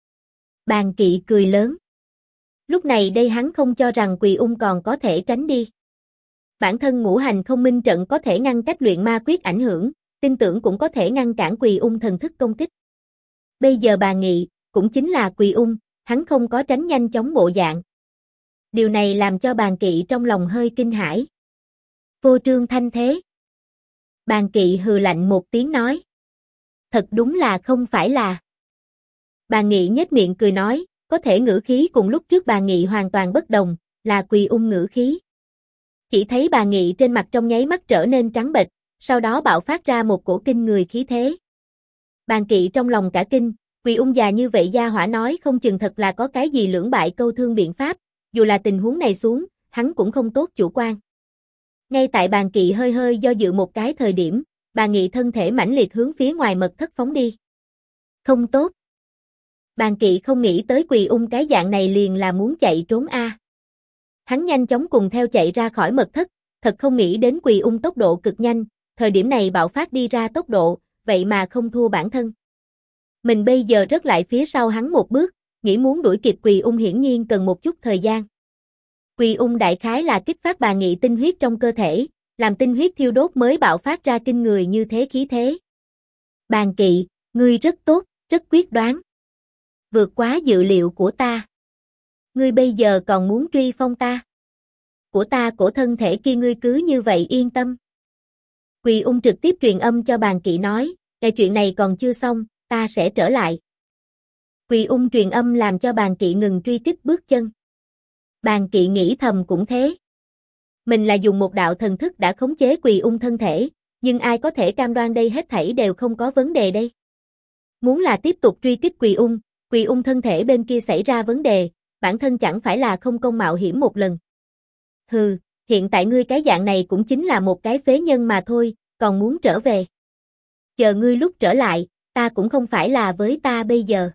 Bàn Kỵ cười lớn. Lúc này đây hắn không cho rằng Quỳ Ung còn có thể tránh đi. Bản thân ngũ hành không minh trận có thể ngăn cách luyện ma quyết ảnh hưởng, tin tưởng cũng có thể ngăn cản Quỳ Ung thần thức công kích. Bây giờ Bàn Nghị, cũng chính là Quỳ Ung, hắn không có tránh nhanh chóng bộ dạng. Điều này làm cho Bàn Kỵ trong lòng hơi kinh hãi. Vô trương thanh thế. Bàn Kỵ hừ lạnh một tiếng nói. Thật đúng là không phải là. Bàn Nghị nhếch miệng cười nói, có thể ngữ khí cùng lúc trước Bàn Nghị hoàn toàn bất đồng, là Quỳ Ung ngữ khí. Chỉ thấy Bàn Nghị trên mặt trong nháy mắt trở nên trắng bệch, sau đó bạo phát ra một cổ kinh người khí thế. Bàn Kỵ trong lòng cả kinh, Quỳ Ung già như vậy gia hỏa nói không chừng thật là có cái gì lưỡng bại câu thương biện pháp, dù là tình huống này xuống, hắn cũng không tốt chủ quan. Ngay tại Bàn Kỵ hơi hơi do dự một cái thời điểm, Bàn Nghị thân thể mãnh liệt hướng phía ngoài mật thất phóng đi. Không tốt. Bàn Kỵ không nghĩ tới Quỳ Ung cái dạng này liền là muốn chạy trốn a. Hắn nhanh chóng cùng theo chạy ra khỏi mật thất, thật không nghĩ đến Quỳ Ung tốc độ cực nhanh, thời điểm này bạo phát đi ra tốc độ, vậy mà không thua bản thân. Mình bây giờ rớt lại phía sau hắn một bước, nghĩ muốn đuổi kịp Quỳ Ung hiển nhiên cần một chút thời gian. Quỳ Ung đại khái là kích phát Bàn Nghị tinh huyết trong cơ thể, làm tinh huyết thiêu đốt mới bạo phát ra kinh người như thế khí thế. Bàn Kỵ, ngươi rất tốt, rất quyết đoán. Vượt quá dự liệu của ta. Ngươi bây giờ còn muốn truy phong ta. Của ta cổ thân thể kia ngươi cứ như vậy yên tâm. Quỳ Ung trực tiếp truyền âm cho Bàn Kỵ nói, cái chuyện này còn chưa xong, ta sẽ trở lại. Quỳ Ung truyền âm làm cho Bàn Kỵ ngừng truy kích bước chân. Bàn Kỵ nghĩ thầm cũng thế. Mình là dùng một đạo thần thức đã khống chế Quỳ Ung thân thể, nhưng ai có thể cam đoan đây hết thảy đều không có vấn đề đây. Muốn là tiếp tục truy kích Quỳ Ung thân thể bên kia xảy ra vấn đề, bản thân chẳng phải là không công mạo hiểm một lần. Hừ, hiện tại ngươi cái dạng này cũng chính là một cái phế nhân mà thôi, còn muốn trở về. Chờ ngươi lúc trở lại, ta cũng không phải là với ta bây giờ.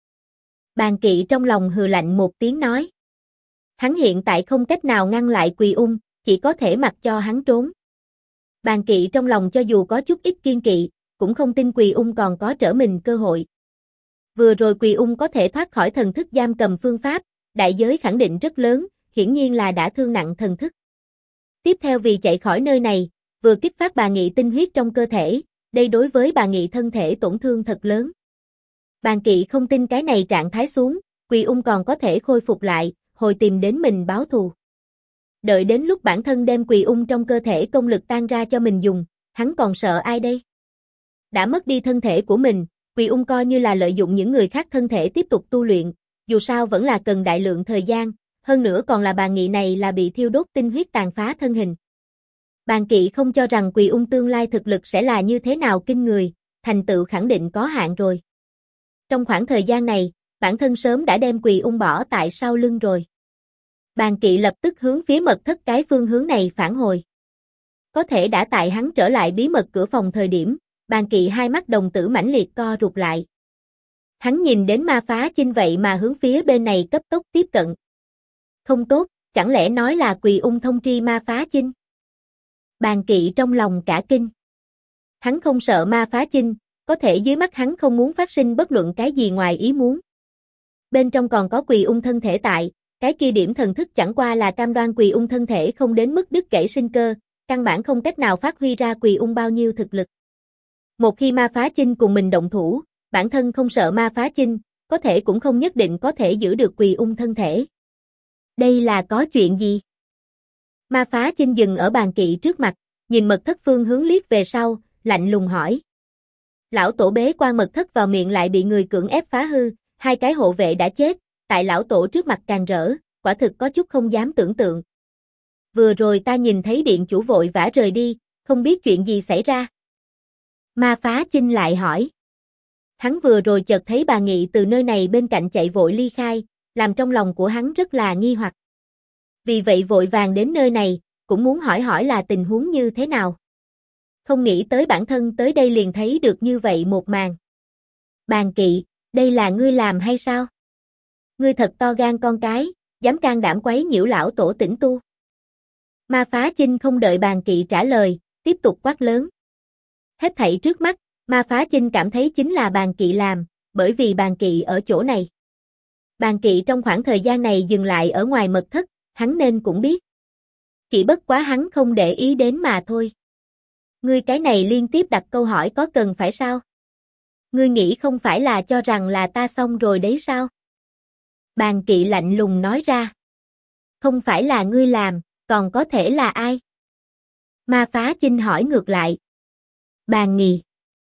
Bàn Kỵ trong lòng hừ lạnh một tiếng nói. Hắn hiện tại không cách nào ngăn lại Quỳ Ung, chỉ có thể mặc cho hắn trốn. Bàn Kỵ trong lòng cho dù có chút ít kiên kỵ, cũng không tin Quỳ Ung còn có trở mình cơ hội. Vừa rồi Quỳ Ung có thể thoát khỏi thần thức giam cầm phương pháp, đại giới khẳng định rất lớn, hiển nhiên là đã thương nặng thần thức. Tiếp theo vì chạy khỏi nơi này, vừa kích phát Bàn Nghị tinh huyết trong cơ thể, đây đối với Bàn Nghị thân thể tổn thương thật lớn. Bàn Kỵ không tin cái này trạng thái xuống, Quỳ Ung còn có thể khôi phục lại, hồi tìm đến mình báo thù. Đợi đến lúc bản thân đem Quỳ Ung trong cơ thể công lực tan ra cho mình dùng, hắn còn sợ ai đây? Đã mất đi thân thể của mình, Quỳ Ung coi như là lợi dụng những người khác thân thể tiếp tục tu luyện, dù sao vẫn là cần đại lượng thời gian, hơn nữa còn là Bàn Nghị này là bị thiêu đốt tinh huyết tàn phá thân hình. Bàn Kỵ không cho rằng Quỳ Ung tương lai thực lực sẽ là như thế nào kinh người, thành tựu khẳng định có hạn rồi. Trong khoảng thời gian này, bản thân sớm đã đem Quỳ Ung bỏ tại sau lưng rồi. Bàn Kỵ lập tức hướng phía mật thất cái phương hướng này phản hồi. Có thể đã tại hắn trở lại bí mật cửa phòng thời điểm, Bàn Kỵ hai mắt đồng tử mãnh liệt co rụt lại. Hắn nhìn đến ma phá chinh vậy mà hướng phía bên này cấp tốc tiếp cận. Không tốt, chẳng lẽ nói là Quỳ Ung thông tri ma phá chinh? Bàn Kỵ trong lòng cả kinh. Hắn không sợ ma phá chinh, có thể dưới mắt hắn không muốn phát sinh bất luận cái gì ngoài ý muốn. Bên trong còn có Quỳ Ung thân thể tại, cái kia điểm thần thức chẳng qua là cam đoan Quỳ Ung thân thể không đến mức đứt gãy sinh cơ, căn bản không cách nào phát huy ra Quỳ Ung bao nhiêu thực lực. Một khi ma phá chinh cùng mình động thủ, bản thân không sợ ma phá chinh, có thể cũng không nhất định có thể giữ được Quỳ Ung thân thể. Đây là có chuyện gì? Ma Phá Chinh dừng ở bàn kỵ trước mặt, nhìn mật thất phương hướng liếc về sau, lạnh lùng hỏi. Lão tổ bế quan mật thất vào miệng lại bị người cưỡng ép phá hư, 2 cái hộ vệ đã chết, tại lão tổ trước mặt càng rỡ, quả thực có chút không dám tưởng tượng. Vừa rồi ta nhìn thấy điện chủ vội vã rời đi, không biết chuyện gì xảy ra. Ma Phá Chinh lại hỏi. Hắn vừa rồi chợt thấy bà Nghị từ nơi này bên cạnh chạy vội ly khai, làm trong lòng của hắn rất là nghi hoặc. Vì vậy vội vàng đến nơi này, cũng muốn hỏi hỏi là tình huống như thế nào. Không nghĩ tới bản thân tới đây liền thấy được như vậy một màn. Bàn Kỵ, đây là ngươi làm hay sao? Ngươi thật to gan con cái, dám can đảm quấy nhiễu lão tổ tĩnh tu. Ma Phá Chinh không đợi Bàn Kỵ trả lời, tiếp tục quát lớn. Hết thảy trước mắt, Ma Phá Chinh cảm thấy chính là Bàn Kỵ làm, bởi vì Bàn Kỵ ở chỗ này. Bàn Kỵ trong khoảng thời gian này dừng lại ở ngoài mật thất, hắn nên cũng biết. Chỉ bất quá hắn không để ý đến mà thôi. Ngươi cái này liên tiếp đặt câu hỏi có cần phải sao? Ngươi nghĩ không phải là cho rằng là ta xong rồi đấy sao? Bàn Kỵ lạnh lùng nói ra. Không phải là ngươi làm, còn có thể là ai? Ma Phá Chinh hỏi ngược lại. Bàn Nghị.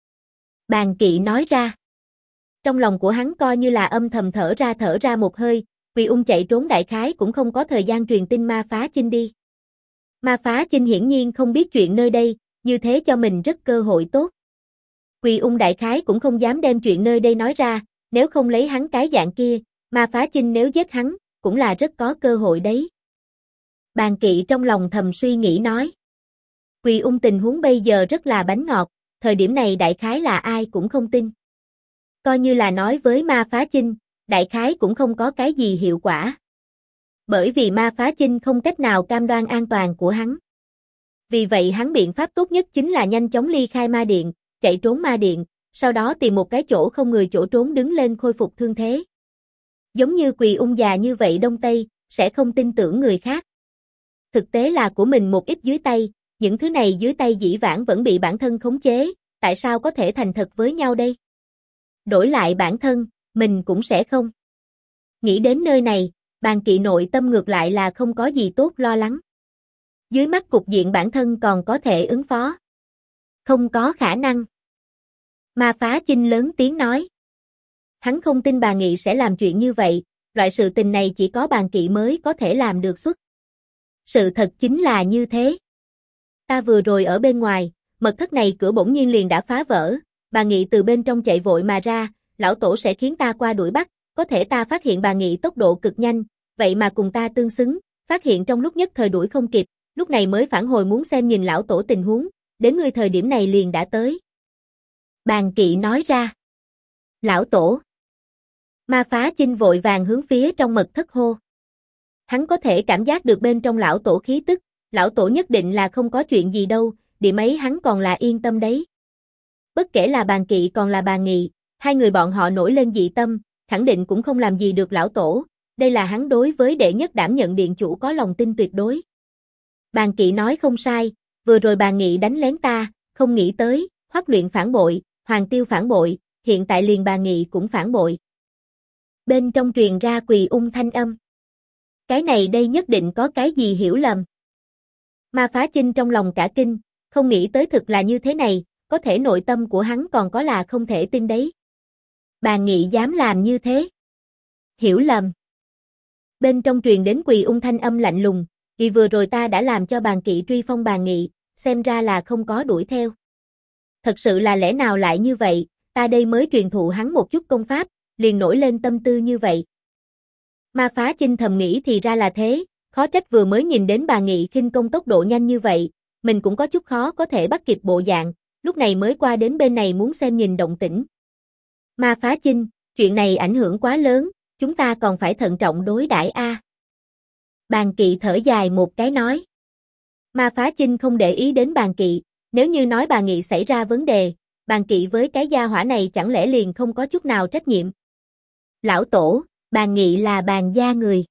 Bàn Kỵ nói ra. Trong lòng của hắn coi như là âm thầm thở ra một hơi, vì chạy trốn đại khái cũng không có thời gian truyền tin Ma Phá Chinh đi. Ma Phá Chinh hiển nhiên không biết chuyện nơi đây, như thế cho mình rất cơ hội tốt. Quỳ đại khái cũng không dám đem chuyện nơi đây nói ra, nếu không lấy hắn cái dạng kia, Ma Phá Chinh nếu giết hắn, cũng là rất có cơ hội đấy. Bàn Kỵ trong lòng thầm suy nghĩ nói. Quỳ tình huống bây giờ rất là bánh ngọt, thời điểm này đại khái là ai cũng không tin. Coi như là nói với Ma Phá Chinh, đại khái cũng không có cái gì hiệu quả. Bởi vì Ma Phá Chinh không cách nào cam đoan an toàn của hắn. Vì vậy hắn biện pháp tốt nhất chính là nhanh chóng ly khai ma điện, chạy trốn ma điện, sau đó tìm một cái chỗ không người chỗ trốn đứng lên khôi phục thương thế. Giống như Quỳ già như vậy Đông Tây, sẽ không tin tưởng người khác. Thực tế là của mình một ít dưới tay, những thứ này dưới tay dĩ vãng vẫn bị bản thân khống chế, tại sao có thể thành thật với nhau đây? Đổi lại bản thân, mình cũng sẽ không. Nghĩ đến nơi này, Bàn Kỵ nội tâm ngược lại là không có gì tốt lo lắng. Dưới mắt cục diện bản thân còn có thể ứng phó. Không có khả năng. Ma Phá Chinh lớn tiếng nói. Hắn không tin Bàn Nghị sẽ làm chuyện như vậy, loại sự tình này chỉ có Bàn Kỵ mới có thể làm được xuất. Sự thật chính là như thế. Ta vừa rồi ở bên ngoài, mật thất này cửa bỗng nhiên liền đã phá vỡ, Bàn Nghị từ bên trong chạy vội mà ra, lão tổ sẽ khiến ta qua đuổi bắt, có thể ta phát hiện Bàn Nghị tốc độ cực nhanh, vậy mà cùng ta tương xứng, phát hiện trong lúc nhất thời đuổi không kịp, lúc này mới phản hồi muốn xem nhìn lão tổ tình huống, đến ngươi thời điểm này liền đã tới. Bàn Kỵ nói ra. Lão tổ. Ma Phá Chinh vội vàng hướng phía trong mật thất hô. Hắn có thể cảm giác được bên trong lão tổ khí tức, lão tổ nhất định là không có chuyện gì đâu, điểm ấy hắn còn là yên tâm đấy. Bất kể là Bàn Kỵ còn là Bàn Nghị, hai người bọn họ nổi lên dị tâm, khẳng định cũng không làm gì được lão tổ, đây là hắn đối với đệ nhất đảm nhận điện chủ có lòng tin tuyệt đối. Bàn Kỵ nói không sai, vừa rồi Bàn Nghị đánh lén ta, không nghĩ tới, Hoắc Luyện phản bội, Hoàng Tiêu phản bội, hiện tại liền Bàn Nghị cũng phản bội. Bên trong truyền ra Quỳ thanh âm. Cái này đây nhất định có cái gì hiểu lầm. Ma Phá Chinh trong lòng cả kinh, không nghĩ tới thực là như thế này, có thể nội tâm của hắn còn có là không thể tin đấy. Bàn Nghị dám làm như thế. Hiểu lầm. Bên trong truyền đến Quỳ thanh âm lạnh lùng, vì vừa rồi ta đã làm cho Bàn Kỵ truy phong Bàn Nghị, xem ra là không có đuổi theo. Thật sự là lẽ nào lại như vậy, ta đây mới truyền thụ hắn một chút công pháp, liền nổi lên tâm tư như vậy. Ma Phá Chinh thầm nghĩ thì ra là thế, khó trách vừa mới nhìn đến Bàn Nghị khinh công tốc độ nhanh như vậy, mình cũng có chút khó có thể bắt kịp bộ dạng, lúc này mới qua đến bên này muốn xem nhìn động tĩnh. Ma Phá Chinh, chuyện này ảnh hưởng quá lớn, chúng ta còn phải thận trọng đối đãi a. Bàn Kỵ thở dài một cái nói. Ma Phá Chinh không để ý đến Bàn Kỵ, nếu như nói Bàn Nghị xảy ra vấn đề, Bàn Kỵ với cái gia hỏa này chẳng lẽ liền không có chút nào trách nhiệm. Lão tổ, Bàn Nghị là Bàn gia người.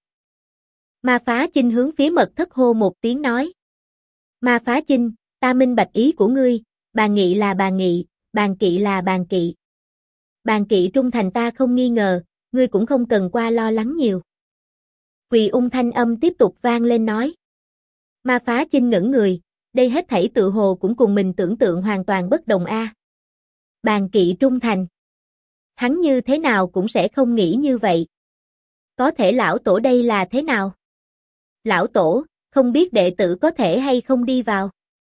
Ma Phá Chinh hướng phía mật thất hô một tiếng nói. Ma Phá Chinh, ta minh bạch ý của ngươi, Bàn Nghị là Bàn Nghị, Bàn Kỵ là Bàn Kỵ. Bàn Kỵ trung thành ta không nghi ngờ, ngươi cũng không cần qua lo lắng nhiều. Quỳ thanh âm tiếp tục vang lên nói. Ma Phá Chinh ngẩn người, đây hết thảy tự hồ cũng cùng mình tưởng tượng hoàn toàn bất đồng a. Bàn kỵ trung thành. Hắn như thế nào cũng sẽ không nghĩ như vậy. Có thể lão tổ đây là thế nào? Lão tổ, không biết đệ tử có thể hay không đi vào?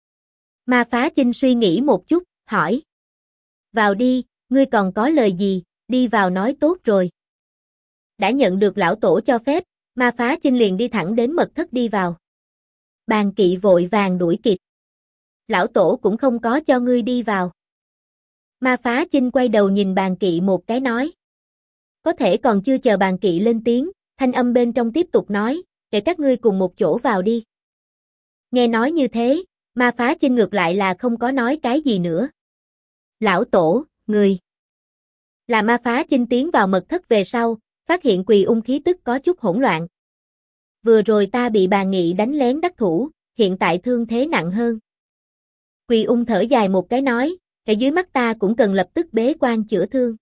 Ma Phá Chinh suy nghĩ một chút, hỏi. Vào đi, ngươi còn có lời gì, đi vào nói tốt rồi. Đã nhận được lão tổ cho phép, Ma Phá Chinh liền đi thẳng đến mật thất đi vào. Bàn kỵ vội vàng đuổi kịp. Lão tổ cũng không có cho ngươi đi vào. Ma Phá Chinh quay đầu nhìn bàn kỵ một cái nói. Có thể còn chưa chờ bàn kỵ lên tiếng, thanh âm bên trong tiếp tục nói, để các ngươi cùng một chỗ vào đi. Nghe nói như thế, Ma Phá Chinh ngược lại là không có nói cái gì nữa. Lão tổ, người. Là Ma Phá Chinh tiến vào mật thất về sau, phát hiện Quỳ Ung khí tức có chút hỗn loạn. Vừa rồi ta bị bà Nghị đánh lén đắc thủ, hiện tại thương thế nặng hơn. Quỳ Ung thở dài một cái nói, ở dưới mắt ta cũng cần lập tức bế quan chữa thương.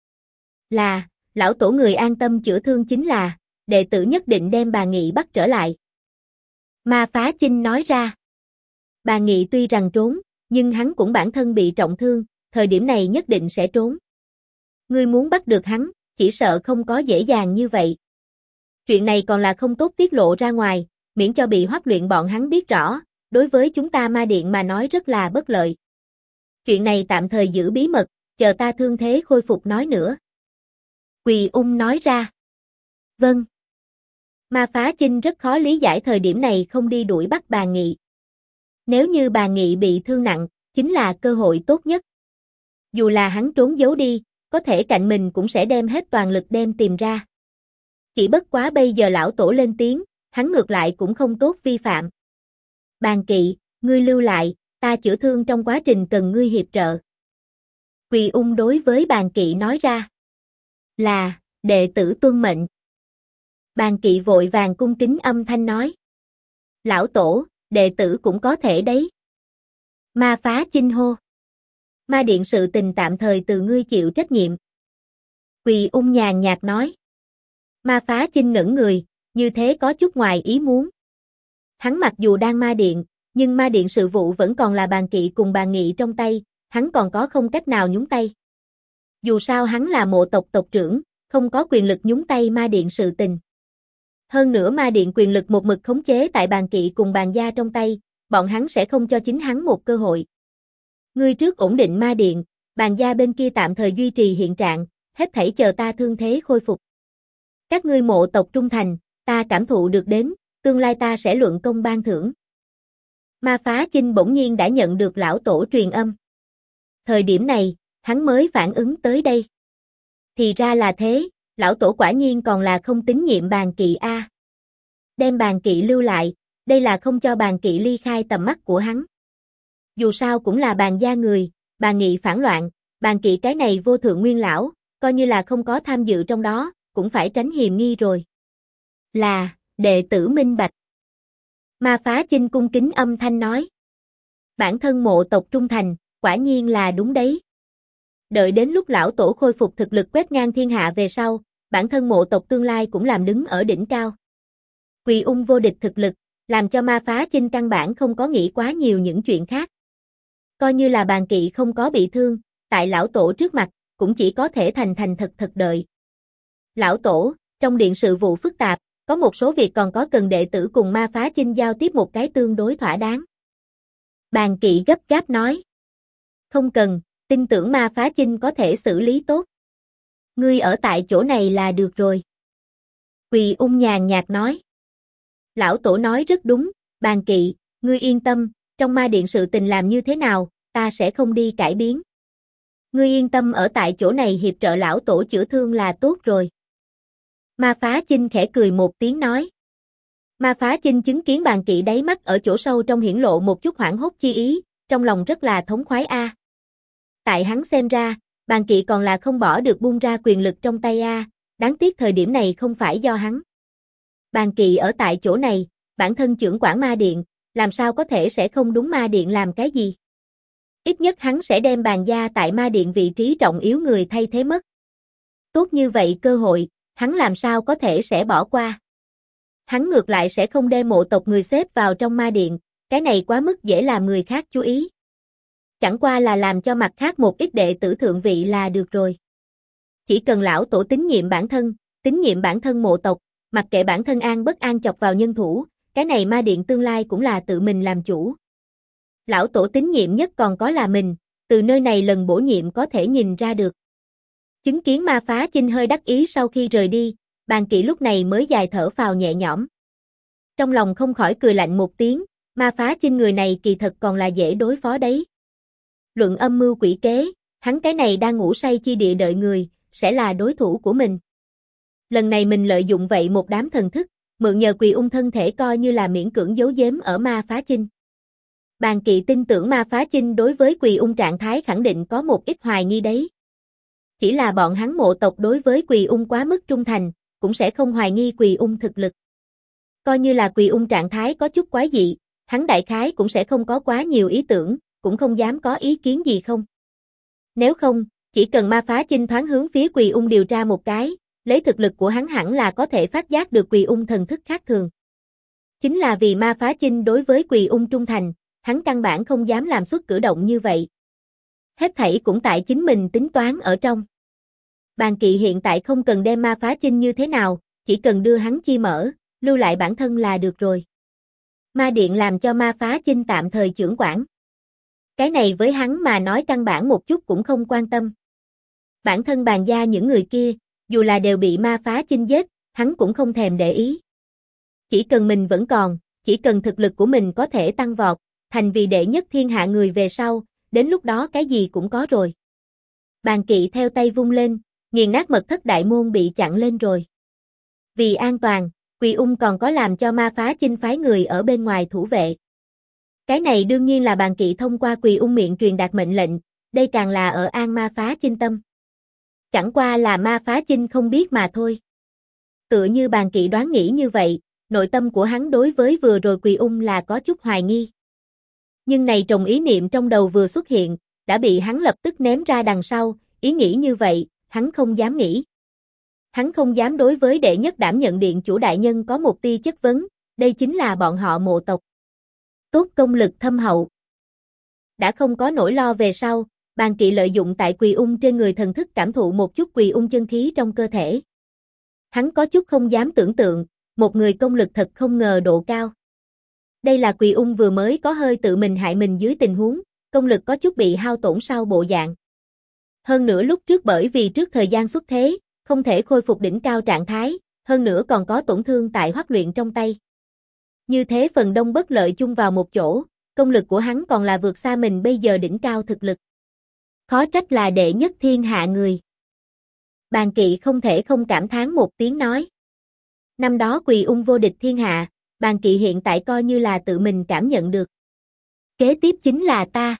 Là, lão tổ người an tâm chữa thương chính là, đệ tử nhất định đem bà Nghị bắt trở lại. Ma Phá Chinh nói ra. Bà Nghị tuy rằng trốn, nhưng hắn cũng bản thân bị trọng thương, thời điểm này nhất định sẽ trốn. Ngươi muốn bắt được hắn, chỉ sợ không có dễ dàng như vậy. Chuyện này còn là không tốt tiết lộ ra ngoài, miễn cho bị Hoắc Luyện bọn hắn biết rõ, đối với chúng ta Ma Điện mà nói rất là bất lợi. Chuyện này tạm thời giữ bí mật, chờ ta thương thế khôi phục nói nữa. Quỳ Ung nói ra. Vâng. Ma Phá Chinh rất khó lý giải thời điểm này không đi đuổi bắt bà Nghị. Nếu như bà Nghị bị thương nặng, chính là cơ hội tốt nhất. Dù là hắn trốn giấu đi, có thể cạnh mình cũng sẽ đem hết toàn lực đem tìm ra. Chỉ bất quá bây giờ lão tổ lên tiếng, hắn ngược lại cũng không tốt vi phạm. Bàn kỵ, ngươi lưu lại, ta chữa thương trong quá trình cần ngươi hiệp trợ. Quỳ Ung đối với bàn kỵ nói ra. Là, đệ tử tuân mệnh. Bàn kỵ vội vàng cung kính âm thanh nói. Lão tổ, đệ tử cũng có thể đấy. Ma Phá Chinh hô. Ma Điện sự tình tạm thời từ ngươi chịu trách nhiệm. Quỳ Ung nhàn nhạt nói. Ma Phá Chinh ngẩn người, như thế có chút ngoài ý muốn. Hắn mặc dù đang Ma Điện, nhưng Ma Điện sự vụ vẫn còn là bàn kỵ cùng bà Nghị trong tay, hắn còn có không cách nào nhúng tay. Dù sao hắn là mộ tộc tộc trưởng, không có quyền lực nhúng tay Ma Điện sự tình. Hơn nữa Ma Điện quyền lực một mực khống chế tại bàn kỵ cùng bàn gia trong tay, bọn hắn sẽ không cho chính hắn một cơ hội. Ngươi trước ổn định Ma Điện, bàn gia bên kia tạm thời duy trì hiện trạng, hết thảy chờ ta thương thế khôi phục. Các ngươi mộ tộc trung thành, ta cảm thụ được đến, tương lai ta sẽ luận công ban thưởng. Ma Phá Chinh bỗng nhiên đã nhận được lão tổ truyền âm. Thời điểm này, hắn mới phản ứng tới đây. Thì ra là thế, lão tổ quả nhiên còn là không tín nhiệm bàn kỵ a. Đem bàn kỵ lưu lại, đây là không cho bàn kỵ ly khai tầm mắt của hắn. Dù sao cũng là bàn gia người, bàn nghị phản loạn, bàn kỵ cái này vô thượng nguyên lão, coi như là không có tham dự trong đó, cũng phải tránh hiềm nghi rồi. Là, đệ tử minh bạch. Ma Phá Chinh cung kính âm thanh nói. Bản thân mộ tộc trung thành, quả nhiên là đúng đấy. Đợi đến lúc lão tổ khôi phục thực lực quét ngang thiên hạ về sau, bản thân mộ tộc tương lai cũng làm đứng ở đỉnh cao. Quỳ Ung vô địch thực lực, làm cho Ma Phá Chinh căn bản không có nghĩ quá nhiều những chuyện khác. Coi như là bàn kỵ không có bị thương, tại lão tổ trước mặt, cũng chỉ có thể thành thành thật thật đợi. Lão tổ, trong điện sự vụ phức tạp, có một số việc còn có cần đệ tử cùng Ma Phá Chinh giao tiếp một cái tương đối thỏa đáng. Bàn kỵ gấp gáp nói. Không cần, tin tưởng Ma Phá Chinh có thể xử lý tốt. Ngươi ở tại chỗ này là được rồi. Quỳ Ung nhàn nhạt nói. Lão tổ nói rất đúng, bàn kỵ, ngươi yên tâm, trong Ma Điện sự tình làm như thế nào, ta sẽ không đi cải biến. Ngươi yên tâm ở tại chỗ này hiệp trợ lão tổ chữa thương là tốt rồi. Ma Phá Chinh khẽ cười một tiếng nói. Ma Phá Chinh chứng kiến bàn kỵ đáy mắt ở chỗ sâu trong hiển lộ một chút hoảng hốt chi ý, trong lòng rất là thống khoái a. Tại hắn xem ra, bàn kỵ còn là không bỏ được buông ra quyền lực trong tay a, đáng tiếc thời điểm này không phải do hắn. Bàn kỵ ở tại chỗ này, bản thân trưởng quản Ma Điện, làm sao có thể sẽ không đúng Ma Điện làm cái gì? Ít nhất hắn sẽ đem bàn gia tại Ma Điện vị trí trọng yếu người thay thế mất. Tốt như vậy cơ hội, hắn làm sao có thể sẽ bỏ qua? Hắn ngược lại sẽ không đem mộ tộc người xếp vào trong ma điện, cái này quá mức dễ làm người khác chú ý. Chẳng qua là làm cho mặt khác một ít đệ tử thượng vị là được rồi. Chỉ cần lão tổ tín nhiệm bản thân mộ tộc, mặc kệ bản thân an bất an chọc vào nhân thủ, cái này ma điện tương lai cũng là tự mình làm chủ. Lão tổ tín nhiệm nhất còn có là mình, từ nơi này lần bổ nhiệm có thể nhìn ra được. Chứng kiến Ma Phá Chinh hơi đắc ý sau khi rời đi, Bàn Kỵ lúc này mới dài thở phào nhẹ nhõm. Trong lòng không khỏi cười lạnh một tiếng, Ma Phá Chinh người này kỳ thật còn là dễ đối phó đấy. Luận âm mưu quỷ kế, hắn cái này đang ngủ say chi địa đợi người, sẽ là đối thủ của mình. Lần này mình lợi dụng vậy một đám thần thức, mượn nhờ Quỳ Ung thân thể coi như là miễn cưỡng giấu giếm ở Ma Phá Chinh. Bàn Kỵ tin tưởng Ma Phá Chinh đối với Quỳ Ung trạng thái khẳng định có một ít hoài nghi đấy. Chỉ là bọn hắn mộ tộc đối với Quỳ Ung quá mức trung thành, cũng sẽ không hoài nghi Quỳ Ung thực lực. Coi như là Quỳ Ung trạng thái có chút quái dị, hắn đại khái cũng sẽ không có quá nhiều ý tưởng, cũng không dám có ý kiến gì không. Nếu không, chỉ cần Ma Phá Chinh thoáng hướng phía Quỳ Ung điều tra một cái, lấy thực lực của hắn hẳn là có thể phát giác được Quỳ Ung thần thức khác thường. Chính là vì Ma Phá Chinh đối với Quỳ Ung trung thành, hắn căn bản không dám làm xuất cử động như vậy. Hết thảy cũng tại chính mình tính toán ở trong. Bàn Kỵ hiện tại không cần đem Ma Phá Chinh như thế nào, chỉ cần đưa hắn chi mở, lưu lại bản thân là được rồi. Ma điện làm cho Ma Phá Chinh tạm thời chưởng quản. Cái này với hắn mà nói căn bản một chút cũng không quan tâm. Bản thân Bàn gia những người kia, dù là đều bị Ma Phá Chinh giết, hắn cũng không thèm để ý. Chỉ cần mình vẫn còn, chỉ cần thực lực của mình có thể tăng vọt, thành vì đệ nhất thiên hạ người về sau, đến lúc đó cái gì cũng có rồi. Bàn Kỵ theo tay vung lên, nghiền nát mật thất đại môn bị chặn lên rồi. Vì an toàn, Quỳ Ung còn có làm cho Ma Phá Chinh phái người ở bên ngoài thủ vệ. Cái này đương nhiên là Bàn Kỵ thông qua Quỳ Ung miệng truyền đạt mệnh lệnh, đây càng là ở an Ma Phá Chinh tâm. Chẳng qua là Ma Phá Chinh không biết mà thôi. Tựa như Bàn Kỵ đoán nghĩ như vậy, nội tâm của hắn đối với vừa rồi Quỳ Ung là có chút hoài nghi. Nhưng này trồng ý niệm trong đầu vừa xuất hiện, đã bị hắn lập tức ném ra đằng sau, ý nghĩ như vậy, hắn không dám nghĩ. Hắn không dám đối với đệ nhất đảm nhận điện chủ đại nhân có một tia chất vấn, đây chính là bọn họ mộ tộc. Tốt công lực thâm hậu. Đã không có nỗi lo về sau, Bàn Kỵ lợi dụng tại Quỳ Ung trên người thần thức cảm thụ một chút Quỳ Ung chân khí trong cơ thể. Hắn có chút không dám tưởng tượng, một người công lực thật không ngờ độ cao. Đây là Quỳ Ung vừa mới có hơi tự mình hại mình dưới tình huống, công lực có chút bị hao tổn sau bộ dạng. Hơn nữa lúc trước bởi vì trước thời gian xuất thế, không thể khôi phục đỉnh cao trạng thái, hơn nữa còn có tổn thương tại hoắc luyện trong tay. Như thế phần đông bất lợi chung vào một chỗ, công lực của hắn còn là vượt xa mình bây giờ đỉnh cao thực lực. Khó trách là đệ nhất thiên hạ người. Bàn Kỵ không thể không cảm thán một tiếng nói. Năm đó Quỳ Ung vô địch thiên hạ, Bàn Kỵ hiện tại coi như là tự mình cảm nhận được. Kế tiếp chính là ta.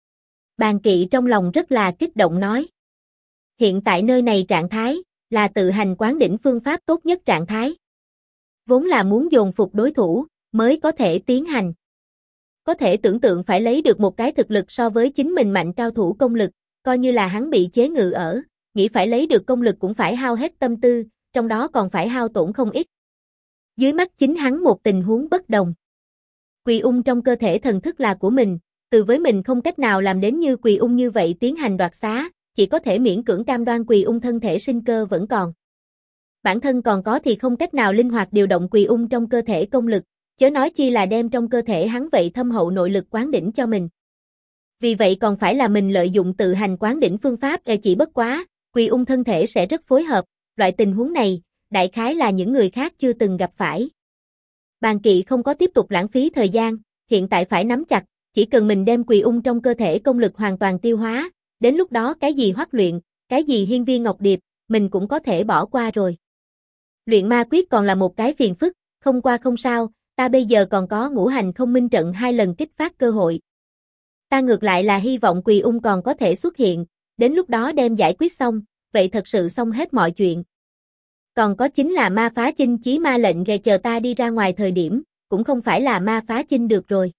Bàn Kỵ trong lòng rất là kích động nói. Hiện tại nơi này trạng thái, là tự hành quán đỉnh phương pháp tốt nhất trạng thái. Vốn là muốn dồn phục đối thủ, mới có thể tiến hành. Có thể tưởng tượng phải lấy được một cái thực lực so với chính mình mạnh cao thủ công lực, coi như là hắn bị chế ngự ở, nghĩ phải lấy được công lực cũng phải hao hết tâm tư, trong đó còn phải hao tổn không ít. Dưới mắt chính hắn một tình huống bất đồng. Quỳ Ung trong cơ thể thần thức là của mình, từ với mình không cách nào làm đến như Quỳ Ung như vậy tiến hành đoạt xá, chỉ có thể miễn cưỡng cam đoan Quỳ Ung thân thể sinh cơ vẫn còn. Bản thân còn có thì không cách nào linh hoạt điều động Quỳ Ung trong cơ thể công lực, chớ nói chi là đem trong cơ thể hắn vậy thâm hậu nội lực quán đỉnh cho mình. Vì vậy còn phải là mình lợi dụng tự hành quán đỉnh phương pháp chỉ bất quá, Quỳ Ung thân thể sẽ rất phối hợp, loại tình huống này, đại khái là những người khác chưa từng gặp phải. Bàn Kỵ không có tiếp tục lãng phí thời gian, hiện tại phải nắm chặt, chỉ cần mình đem Quỳ Ung trong cơ thể công lực hoàn toàn tiêu hóa, đến lúc đó cái gì hoắc luyện, cái gì hiên viên ngọc điệp, mình cũng có thể bỏ qua rồi. Luyện ma quyết còn là một cái phiền phức, không qua không sao, ta bây giờ còn có ngũ hành không minh trận 2 lần kích phát cơ hội. Ta ngược lại là hy vọng Quỳ Ung còn có thể xuất hiện, đến lúc đó đem giải quyết xong, vậy thật sự xong hết mọi chuyện. Còn có chính là Ma Phá Chinh chí ma lệnh gè chờ ta đi ra ngoài thời điểm, cũng không phải là Ma Phá Chinh được rồi.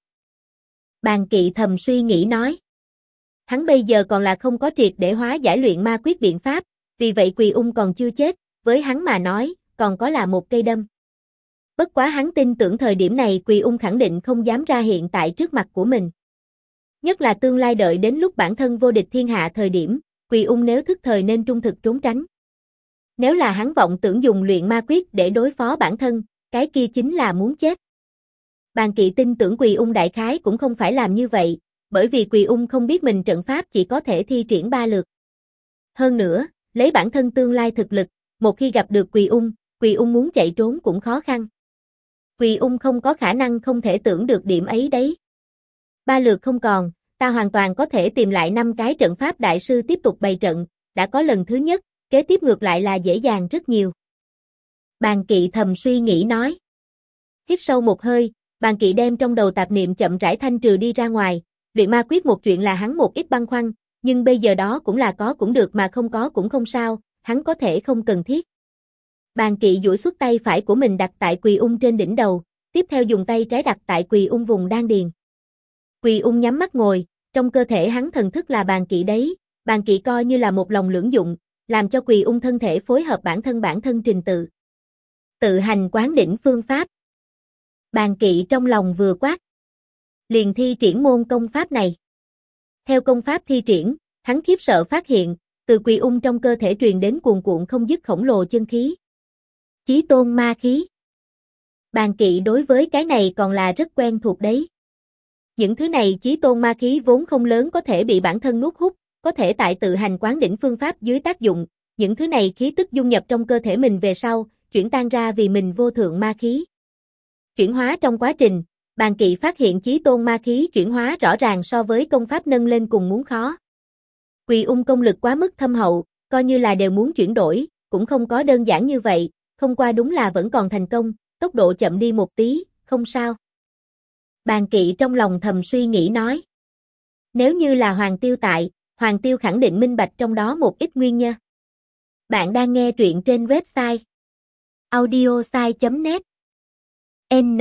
Bàn Kỵ thầm suy nghĩ nói. Hắn bây giờ còn là không có triệt để hóa giải luyện ma quyết biện pháp, vì vậy Quỳ Ung còn chưa chết, với hắn mà nói, còn có là một cây đâm. Bất quá hắn tin tưởng thời điểm này Quỳ Ung khẳng định không dám ra hiện tại trước mặt của mình. Nhất là tương lai đợi đến lúc bản thân vô địch thiên hạ thời điểm, Quỳ Ung nếu thức thời nên trung thực trốn tránh. Nếu là hắn vọng tưởng dùng luyện ma quyết để đối phó bản thân, cái kia chính là muốn chết. Bàn Kỵ tin tưởng Quỳ Ung đại khái cũng không phải làm như vậy, bởi vì Quỳ Ung không biết mình trận pháp chỉ có thể thi triển 3 lượt. Hơn nữa, lấy bản thân tương lai thực lực, một khi gặp được Quỳ Ung muốn chạy trốn cũng khó khăn. Quỳ Ung không có khả năng không thể tưởng được điểm ấy đấy. 3 lượt không còn, ta hoàn toàn có thể tìm lại 5 cái trận pháp đại sư tiếp tục bày trận, đã có lần thứ nhất, kế tiếp ngược lại là dễ dàng rất nhiều. Bàn Kỵ thầm suy nghĩ nói. Hít sâu một hơi, Bàn Kỵ đem trong đầu tạp niệm chậm rãi thanh trừ đi ra ngoài, luyện ma quyết một chuyện là hắn một ít băn khoăn, nhưng bây giờ đó cũng là có cũng được mà không có cũng không sao, hắn có thể không cần thiết. Bàn Kỵ duỗi xuất tay phải của mình đặt tại Quỳ Ung trên đỉnh đầu, tiếp theo dùng tay trái đặt tại Quỳ Ung vùng đan điền. Quỳ Ung nhắm mắt ngồi, trong cơ thể hắn thần thức là Bàn Kỵ đấy, Bàn Kỵ coi như là một lòng lưỡng dụng, làm cho Quỳ Ung thân thể phối hợp bản thân trình tự. Tự hành quán đỉnh phương pháp. Bàn Kỵ trong lòng vừa quát, liền thi triển môn công pháp này. Theo công pháp thi triển, hắn khiếp sợ phát hiện, từ Quỳ Ung trong cơ thể truyền đến cuồn cuộn không dứt khổng lồ chân khí. Chí tôn ma khí. Bàn Kỵ đối với cái này còn là rất quen thuộc đấy. Những thứ này chí tôn ma khí vốn không lớn có thể bị bản thân nuốt hút, có thể tại tự hành quán đỉnh phương pháp dưới tác dụng, những thứ này khí tức dung nhập trong cơ thể mình về sau, chuyển tan ra vì mình vô thượng ma khí. Chuyển hóa trong quá trình, Bàn Kỵ phát hiện chí tôn ma khí chuyển hóa rõ ràng so với công pháp nâng lên cùng muốn khó. Quỳ Ung công lực quá mức thâm hậu, coi như là đều muốn chuyển đổi, cũng không có đơn giản như vậy, không qua đúng là vẫn còn thành công, tốc độ chậm đi một tí, không sao. Bàn Kỵ trong lòng thầm suy nghĩ nói. Nếu như là Hoàng Tiêu tại, Hoàng Tiêu khẳng định minh bạch trong đó một ít nguyên nhân. Bạn đang nghe truyện trên website audiosai.net. N.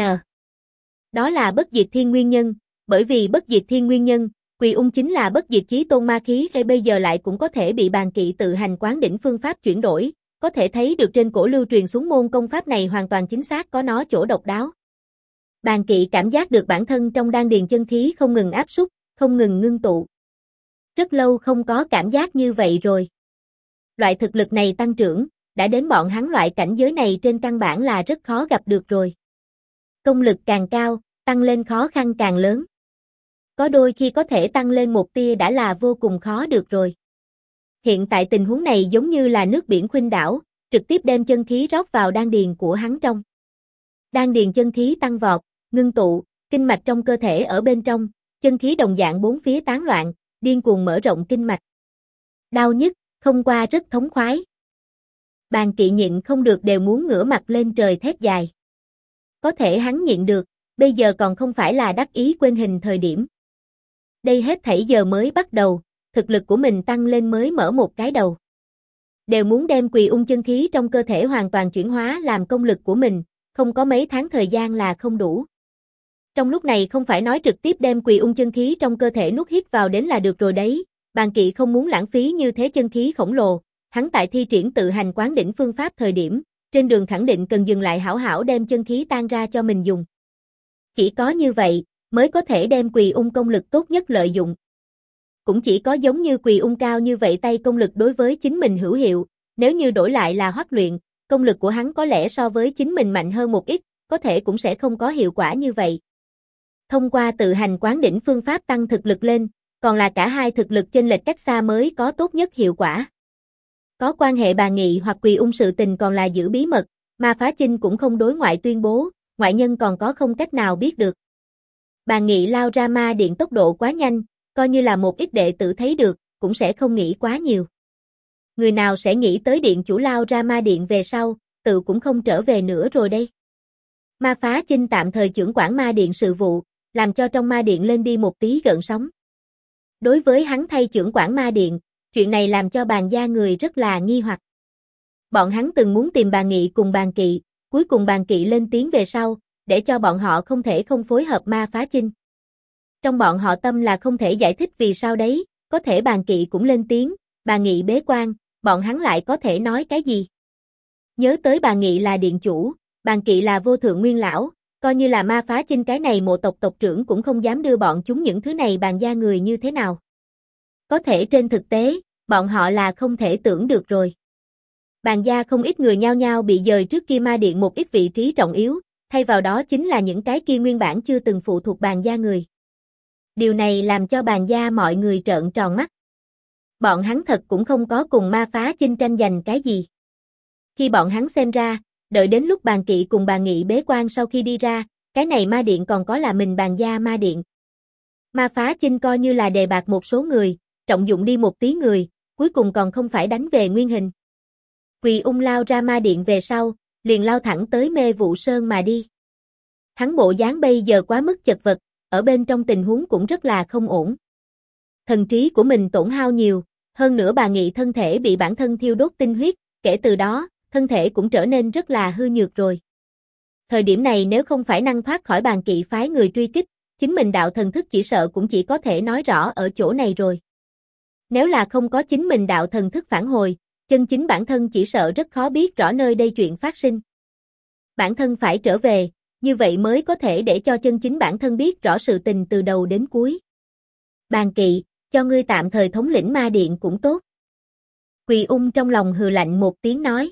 Đó là bất diệt thiên nguyên nhân, bởi vì bất diệt thiên nguyên nhân, Quỳ Ung chính là bất diệt chí tôn ma khí hay bây giờ lại cũng có thể bị Bàn Kỵ tự hành quán đỉnh phương pháp chuyển đổi, có thể thấy được trên cổ lưu truyền xuống môn công pháp này hoàn toàn chính xác có nó chỗ độc đáo. Bàn Kỵ cảm giác được bản thân trong đan điền chân khí không ngừng áp súc, không ngừng ngưng tụ. Rất lâu không có cảm giác như vậy rồi. Loại thực lực này tăng trưởng, đã đến bọn hắn loại cảnh giới này trên căn bản là rất khó gặp được rồi. Công lực càng cao, tăng lên khó khăn càng lớn. Có đôi khi có thể tăng lên một tia đã là vô cùng khó được rồi. Hiện tại tình huống này giống như là nước biển khuynh đảo, trực tiếp đem chân khí rót vào đan điền của hắn trong. Đan điền chân khí tăng vọt, ngưng tụ, kinh mạch trong cơ thể ở bên trong, chân khí đồng dạng bốn phía tán loạn, điên cuồng mở rộng kinh mạch. Đau nhức, không qua rất thống khoái. Bàn Kỵ nhịn không được đều muốn ngửa mặt lên trời thét dài. Có thể hắn nhịn được, bây giờ còn không phải là đắc ý quên hình thời điểm. Đây hết thảy giờ mới bắt đầu, thực lực của mình tăng lên mới mở một cái đầu. Đều muốn đem Quỳ Ung chân khí trong cơ thể hoàn toàn chuyển hóa làm công lực của mình, không có mấy tháng thời gian là không đủ. Trong lúc này không phải nói trực tiếp đem Quỳ Ung chân khí trong cơ thể nuốt hít vào đến là được rồi đấy, Bàn Kỵ không muốn lãng phí như thế chân khí khổng lồ, hắn tại thi triển tự hành quán đỉnh phương pháp thời điểm, trên đường khẳng định cần dừng lại hảo hảo đem chân khí tan ra cho mình dùng. Chỉ có như vậy, mới có thể đem Quỳ Ung công lực tốt nhất lợi dụng. Cũng chỉ có giống như Quỳ Ung cao như vậy tay công lực đối với chính mình hữu hiệu, nếu như đổi lại là Hoắc Luyện, công lực của hắn có lẽ so với chính mình mạnh hơn một ít, có thể cũng sẽ không có hiệu quả như vậy. Thông qua tự hành quán đỉnh phương pháp tăng thực lực lên, còn là cả hai thực lực chênh lệch cách xa mới có tốt nhất hiệu quả. Có quan hệ Bà Nghị hoặc Quỳ Ung sự tình còn là giữ bí mật, mà Phá Chinh cũng không đối ngoại tuyên bố, ngoại nhân còn có không cách nào biết được. Bà Nghị lao ra ma điện tốc độ quá nhanh, coi như là một ít đệ tử thấy được, cũng sẽ không nghĩ quá nhiều. Người nào sẽ nghĩ tới điện chủ lao ra ma điện về sau, tự cũng không trở về nữa rồi đây. Ma Phá Chinh tạm thời trưởng quản ma điện sự vụ, làm cho trong ma điện lên đi một tí gợn sóng. Đối với hắn thay trưởng quản ma điện, chuyện này làm cho Bàn gia người rất là nghi hoặc. Bọn hắn từng muốn tìm Bàn Nghị cùng Bàn Kỵ, cuối cùng Bàn Kỵ lên tiếng về sau, để cho bọn họ không thể không phối hợp Ma Phá Chinh. Trong bọn họ tâm là không thể giải thích vì sao đấy, có thể Bàn Kỵ cũng lên tiếng, Bàn Nghị bế quan, bọn hắn lại có thể nói cái gì? Nhớ tới Bàn Nghị là điện chủ, Bàn Kỵ là vô thượng nguyên lão, coi như là ma phá chinh cái này mộ tộc tộc trưởng cũng không dám đưa bọn chúng những thứ này bàn gia người như thế nào. Có thể trên thực tế, bọn họ là không thể tưởng được rồi. Bàn gia không ít người nhao nhao bị dời trước kia ma điện một ít vị trí trọng yếu, thay vào đó chính là những cái kia nguyên bản chưa từng phụ thuộc bàn gia người. Điều này làm cho bàn gia mọi người trợn tròn mắt. Bọn hắn thật cũng không có cùng ma phá chinh tranh giành cái gì. Khi bọn hắn xem ra, đợi đến lúc Bàn Kỵ cùng Bàn Nghị bế quan sau khi đi ra, cái này ma điện còn có là mình Bàn gia ma điện. Ma phá chinh coi như là đề bạt một số người, trọng dụng đi một tí người, cuối cùng còn không phải đánh về nguyên hình. Quỳ Ung lao ra ma điện về sau, liền lao thẳng tới Mê Vụ Sơn mà đi. Hắn bộ dáng bây giờ quá mức chật vật, ở bên trong tình huống cũng rất là không ổn. Thần trí của mình tổn hao nhiều, hơn nữa Bà Nghị thân thể bị bản thân thiêu đốt tinh huyết, kể từ đó, thân thể cũng trở nên rất là hư nhược rồi. Thời điểm này nếu không phải năng thoát khỏi Bàn Kỵ phái người truy kích, chính mình đạo thần thức chỉ sợ cũng chỉ có thể nói rõ ở chỗ này rồi. Nếu là không có chính mình đạo thần thức phản hồi, chân chính bản thân chỉ sợ rất khó biết rõ nơi đây chuyện phát sinh. Bản thân phải trở về, như vậy mới có thể để cho chân chính bản thân biết rõ sự tình từ đầu đến cuối. Bàn Kỵ, cho ngươi tạm thời thống lĩnh ma điện cũng tốt. Quỳ Ung trong lòng hừ lạnh một tiếng nói.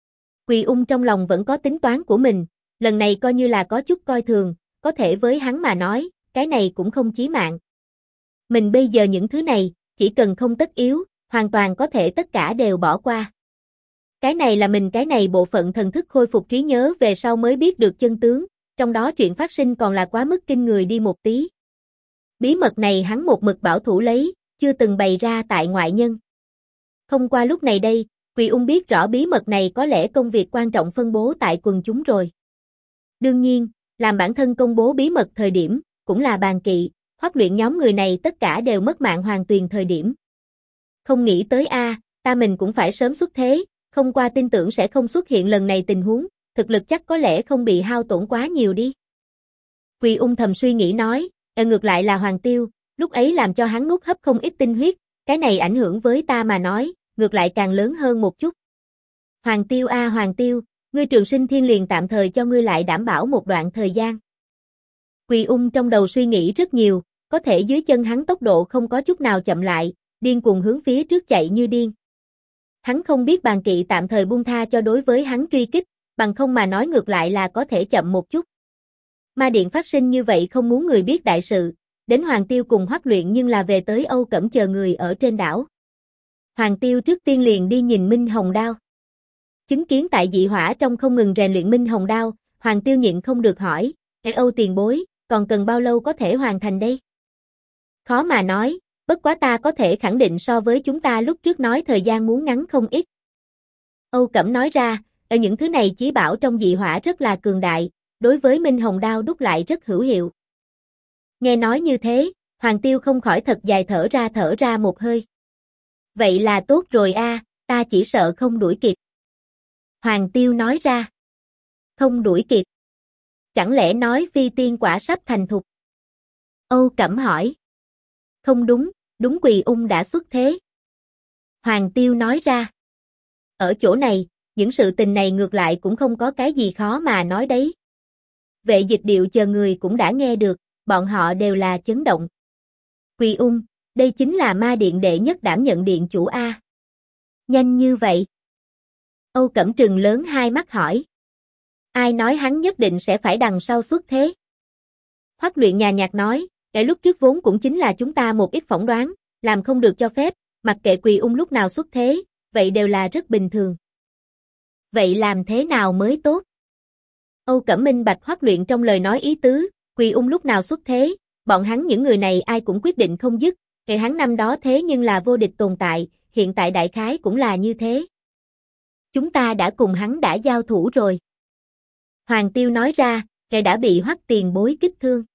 Quỳ Ung trong lòng vẫn có tính toán của mình, lần này coi như là có chút coi thường, có thể với hắn mà nói, cái này cũng không chí mạng. Mình bây giờ những thứ này, chỉ cần không tất yếu, hoàn toàn có thể tất cả đều bỏ qua. Cái này là mình cái này bộ phận thần thức khôi phục trí nhớ về sau mới biết được chân tướng, trong đó chuyện phát sinh còn là quá mức kinh người đi một tí. Bí mật này hắn một mực bảo thủ lấy, chưa từng bày ra tại ngoại nhân. Không qua lúc này đây, Quỳ Ung biết rõ bí mật này có lẽ công việc quan trọng phân bố tại quần chúng rồi. Đương nhiên, làm bản thân công bố bí mật thời điểm, cũng là Bàn Kỵ, Hoắc Luyện nhóm người này tất cả đều mất mạng hoàn tuyền thời điểm. Không nghĩ tới ta mình cũng phải sớm xuất thế, không qua tin tưởng sẽ không xuất hiện lần này tình huống, thực lực chắc có lẽ không bị hao tổn quá nhiều đi. Quỳ Ung thầm suy nghĩ nói, ngược lại là Hoàng Tiêu, lúc ấy làm cho hắn nuốt hấp không ít tinh huyết, cái này ảnh hưởng với ta mà nói, ngược lại càng lớn hơn một chút. Hoàng Tiêu Hoàng Tiêu, ngươi Trường Sinh Thiên liền tạm thời cho ngươi lại đảm bảo một đoạn thời gian. Quỳ Ung trong đầu suy nghĩ rất nhiều, có thể dưới chân hắn tốc độ không có chút nào chậm lại, điên cuồng hướng phía trước chạy như điên. Hắn không biết Bàn Kỵ tạm thời buông tha cho đối với hắn truy kích, bằng không mà nói ngược lại là có thể chậm một chút. Ma điện phát sinh như vậy không muốn người biết đại sự, đến Hoàng Tiêu cùng Hoắc Luyện nhưng là về tới Âu Cẩm chờ người ở trên đảo. Hoàng Tiêu trước tiên liền đi nhìn Minh Hồng Đao. Chứng kiến tại dị hỏa trong không ngừng rèn luyện Minh Hồng Đao, Hoàng Tiêu nhịn không được hỏi, Âu tiền bối, còn cần bao lâu có thể hoàn thành đây? Khó mà nói, bất quá ta có thể khẳng định so với chúng ta lúc trước nói thời gian muốn ngắn không ít. Âu Cẩm nói ra, ở những thứ này chí bảo trong dị hỏa rất là cường đại, đối với Minh Hồng Đao đúc lại rất hữu hiệu. Nghe nói như thế, Hoàng Tiêu không khỏi thật dài thở ra một hơi. Vậy là tốt rồi ta chỉ sợ không đuổi kịp. Hoàng Tiêu nói ra. Không đuổi kịp. Chẳng lẽ nói phi tiên quả sắp thành thục? Âu Cẩm hỏi. Không đúng, đúng Quỳ Ung đã xuất thế. Hoàng Tiêu nói ra. Ở chỗ này, những sự tình này ngược lại cũng không có cái gì khó mà nói đấy. Vệ Dịch Điệu chờ người cũng đã nghe được, bọn họ đều là chấn động. Quỳ Ung, đây chính là ma điện đệ nhất đảm nhận điện chủ A. Nhanh như vậy. Âu Cẩm trừng lớn hai mắt hỏi. Ai nói hắn nhất định sẽ phải đằng sau xuất thế? Hoắc Luyện nhàn nhạt nói, cái lúc trước vốn cũng chính là chúng ta một ít phỏng đoán, làm không được cho phép, mặc kệ Quỳ Ung lúc nào xuất thế, vậy đều là rất bình thường. Vậy làm thế nào mới tốt? Âu Cẩm minh bạch Hoắc Luyện trong lời nói ý tứ, Quỳ Ung lúc nào xuất thế, bọn hắn những người này ai cũng quyết định không dứt, kể hắn năm đó thế nhưng là vô địch tồn tại, hiện tại đại khái cũng là như thế. Chúng ta đã cùng hắn đã giao thủ rồi. Hoàng Tiêu nói ra, kẻ đã bị Hoắc tiền bối kích thương.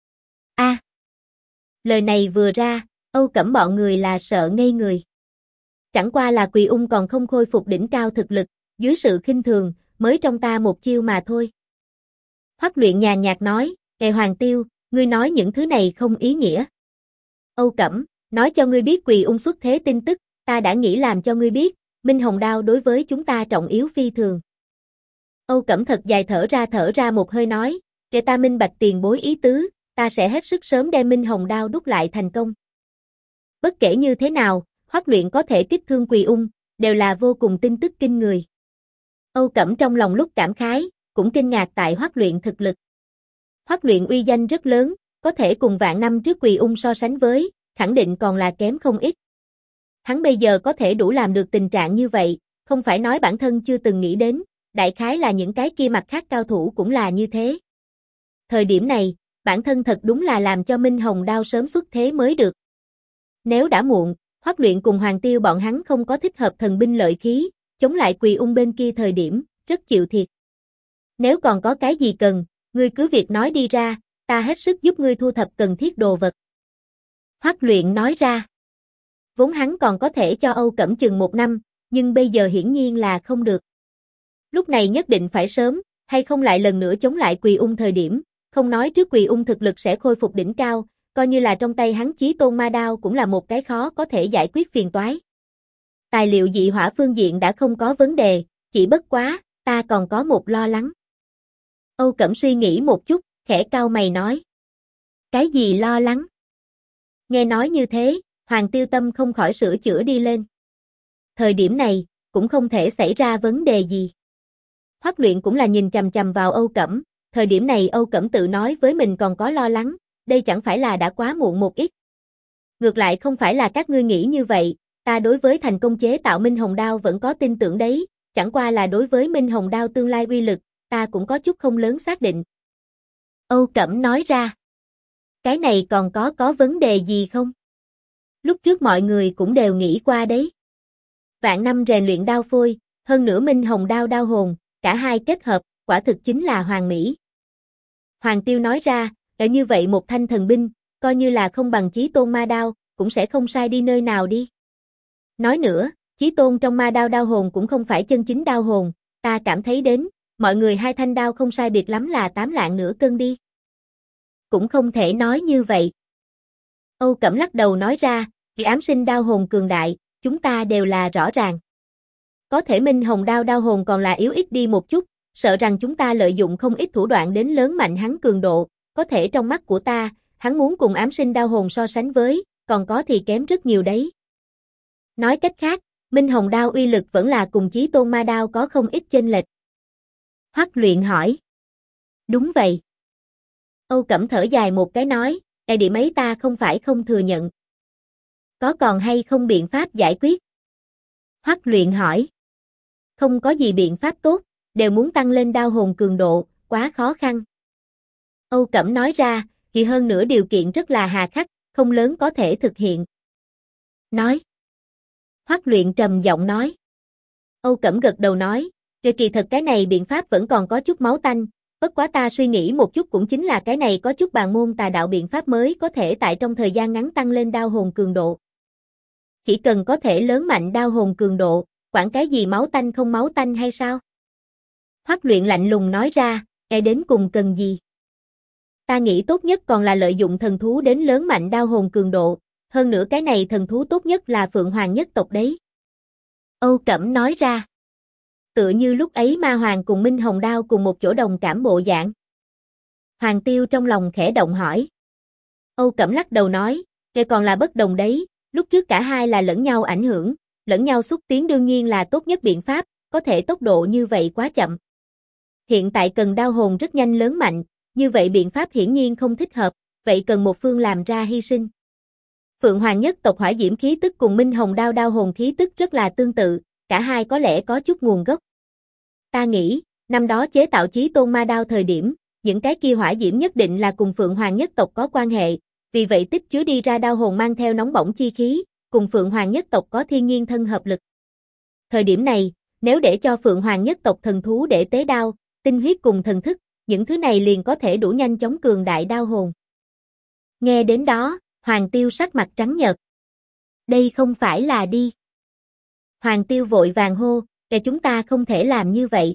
Lời này vừa ra, Âu Cẩm bọn người là sợ ngây người. Chẳng qua là Quỳ Ung còn không khôi phục đỉnh cao thực lực, dưới sự khinh thường, mới trong ta một chiêu mà thôi. Hoắc Luyện nhàn nhạt nói, Hoàng Tiêu, ngươi nói những thứ này không ý nghĩa. Âu Cẩm, nói cho ngươi biết Quỳ Ung xuất thế tin tức, ta đã nghĩ làm cho ngươi biết, Minh Hồng Đao đối với chúng ta trọng yếu phi thường. Âu Cẩm thật dài thở ra một hơi nói, để ta minh bạch tiền bối ý tứ, ta sẽ hết sức sớm đem Minh Hồng đao đúc lại thành công. Bất kể như thế nào, Hoắc Luyện có thể kích thương Quỳ Ung, đều là vô cùng tin tức kinh người. Âu Cẩm trong lòng lúc cảm khái, cũng kinh ngạc tại Hoắc Luyện thực lực. Hoắc Luyện uy danh rất lớn, có thể cùng vạn năm trước Quỳ Ung so sánh với, khẳng định còn là kém không ít. Hắn bây giờ có thể đủ làm được tình trạng như vậy, không phải nói bản thân chưa từng nghĩ đến, đại khái là những cái kia mặt khác cao thủ cũng là như thế. Thời điểm này, bản thân thật đúng là làm cho Minh Hồng đao sớm xuất thế mới được. Nếu đã muộn, Hoắc Luyện cùng Hoàng Tiêu bọn hắn không có thích hợp thần binh lợi khí, chống lại Quỳ Ung bên kia thời điểm, rất chịu thiệt. Nếu còn có cái gì cần, ngươi cứ việc nói đi ra, ta hết sức giúp ngươi thu thập cần thiết đồ vật. Hoắc Luyện nói ra. Vốn hắn còn có thể cho Âu Cẩm chừng 1 năm, nhưng bây giờ hiển nhiên là không được. Lúc này nhất định phải sớm, hay không lại lần nữa chống lại Quỳ Ung thời điểm, không nói trước Quỳ Ung thực lực sẽ khôi phục đỉnh cao, coi như là trong tay hắn Chí Tôn Ma Đao cũng là một cái khó có thể giải quyết phiền toái. Tài liệu dị hỏa phương diện đã không có vấn đề, chỉ bất quá, ta còn có một lo lắng. Âu Cẩm suy nghĩ một chút, khẽ cau mày nói. Cái gì lo lắng? Nghe nói như thế, Hoàng Tiêu tâm không khỏi sửa chữa đi lên. Thời điểm này, cũng không thể xảy ra vấn đề gì. Hoắc Luyện cũng là nhìn chằm chằm vào Âu Cẩm, thời điểm này Âu Cẩm tự nói với mình còn có lo lắng, đây chẳng phải là đã quá muộn một ít. Ngược lại không phải là các ngươi nghĩ như vậy, ta đối với thành công chế tạo Minh Hồng đao vẫn có tin tưởng đấy, chẳng qua là đối với Minh Hồng đao tương lai uy lực, ta cũng có chút không lớn xác định. Âu Cẩm nói ra. Cái này còn có vấn đề gì không? Lúc trước mọi người cũng đều nghĩ qua đấy. Vạn năm rèn luyện đao phôi, hơn nữa Minh Hồng đao đao hồn, cả hai kết hợp, quả thực chính là hoàn mỹ. Hoàng Tiêu nói ra, ở như vậy một thanh thần binh, coi như là không bằng Chí Tôn Ma Đao, cũng sẽ không sai đi nơi nào đi. Nói nữa, Chí Tôn trong Ma Đao đao hồn cũng không phải chân chính đao hồn, ta cảm thấy đến, mọi người hai thanh đao không sai biệt lắm là 8 lạng nửa cân đi. Cũng không thể nói như vậy. Âu Cẩm lắc đầu nói ra, vì ám sinh đao hồn cường đại, chúng ta đều là rõ ràng. Có thể Minh Hồng đao đao hồn còn là yếu ít đi một chút, sợ rằng chúng ta lợi dụng không ít thủ đoạn đến lớn mạnh hắn cường độ, có thể trong mắt của ta, hắn muốn cùng ám sinh đao hồn so sánh với, còn có thì kém rất nhiều đấy. Nói cách khác, Minh Hồng đao uy lực vẫn là cùng Chí Tôn Ma Đao có không ít chênh lệch. Hoắc Luyện hỏi. Đúng vậy. Âu Cẩm thở dài một cái nói, điểm ấy ta không phải không thừa nhận. Có còn hay không biện pháp giải quyết? Hoắc Luyện hỏi. Không có gì biện pháp tốt, đều muốn tăng lên đao hồn cường độ, quá khó khăn. Âu Cẩm nói ra, thì hơn nữa điều kiện rất là hà khắc, không lớn có thể thực hiện. Nói. Hoắc Luyện trầm giọng nói. Âu Cẩm gật đầu nói, kỳ thật cái này biện pháp vẫn còn có chút máu tanh, bất quá ta suy nghĩ một chút cũng chính là cái này có chút bàn môn tà đạo biện pháp mới có thể tại trong thời gian ngắn tăng lên đao hồn cường độ. Chỉ cần có thể lớn mạnh đao hồn cường độ, quản cái gì máu tanh không máu tanh hay sao? Hoắc Luyện lạnh lùng nói ra, đến cùng cần gì? Ta nghĩ tốt nhất còn là lợi dụng thần thú đến lớn mạnh đao hồn cường độ, hơn nữa cái này thần thú tốt nhất là Phượng Hoàng nhất tộc đấy. Âu Cẩm nói ra. Tựa như lúc ấy Ma Hoàng cùng Minh Hồng đao cùng một chỗ đồng cảm bộ dạng. Hoàng Tiêu trong lòng khẽ động hỏi. Âu Cẩm lắc đầu nói, còn là bất đồng đấy, lúc trước cả hai là lẫn nhau ảnh hưởng, lẫn nhau xúc tiến đương nhiên là tốt nhất biện pháp, có thể tốc độ như vậy quá chậm. Hiện tại cần đao hồn rất nhanh lớn mạnh, như vậy biện pháp hiển nhiên không thích hợp, vậy cần một phương làm ra hy sinh. Phượng Hoàng nhất tộc hỏa diễm khí tức cùng Minh Hồng đao đao hồn khí tức rất là tương tự, cả hai có lẽ có chút nguồn gốc. Ta nghĩ, năm đó chế tạo Chí Tôn Ma Đao thời điểm, những cái kia hỏa diễm nhất định là cùng Phượng Hoàng nhất tộc có quan hệ, vì vậy tích chứa đi ra đao hồn mang theo nóng bỏng chi khí, cùng Phượng Hoàng nhất tộc có thiên nhiên thân hợp lực. Thời điểm này, nếu để cho Phượng Hoàng nhất tộc thần thú để tế đao, tinh huyết cùng thần thức, những thứ này liền có thể đủ nhanh chóng cường đại đao hồn. Nghe đến đó, Hoàng Tiêu sắc mặt trắng nhợt. Đây không phải là đi. Hoàng Tiêu vội vàng hô, chúng ta không thể làm như vậy.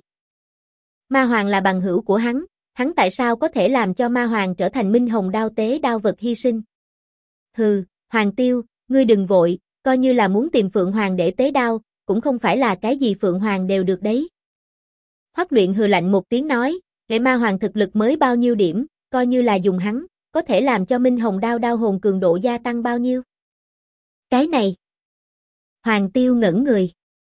Ma Hoàng là bằng hữu của hắn tại sao có thể làm cho Ma Hoàng trở thành Minh Hồng đao tế đao vật hy sinh? Hừ, Hoàng Tiêu, ngươi đừng vội, coi như là muốn tìm Phượng Hoàng để tế đao, cũng không phải là cái gì Phượng Hoàng đều được đấy. Hoắc Luyện hừ lạnh một tiếng nói, Nghệ Ma Hoàng thực lực mới bao nhiêu điểm, coi như là dùng hắn, có thể làm cho Minh Hồng đao đao hồn cường độ gia tăng bao nhiêu? Cái này. Hoàng Tiêu ngẩn người.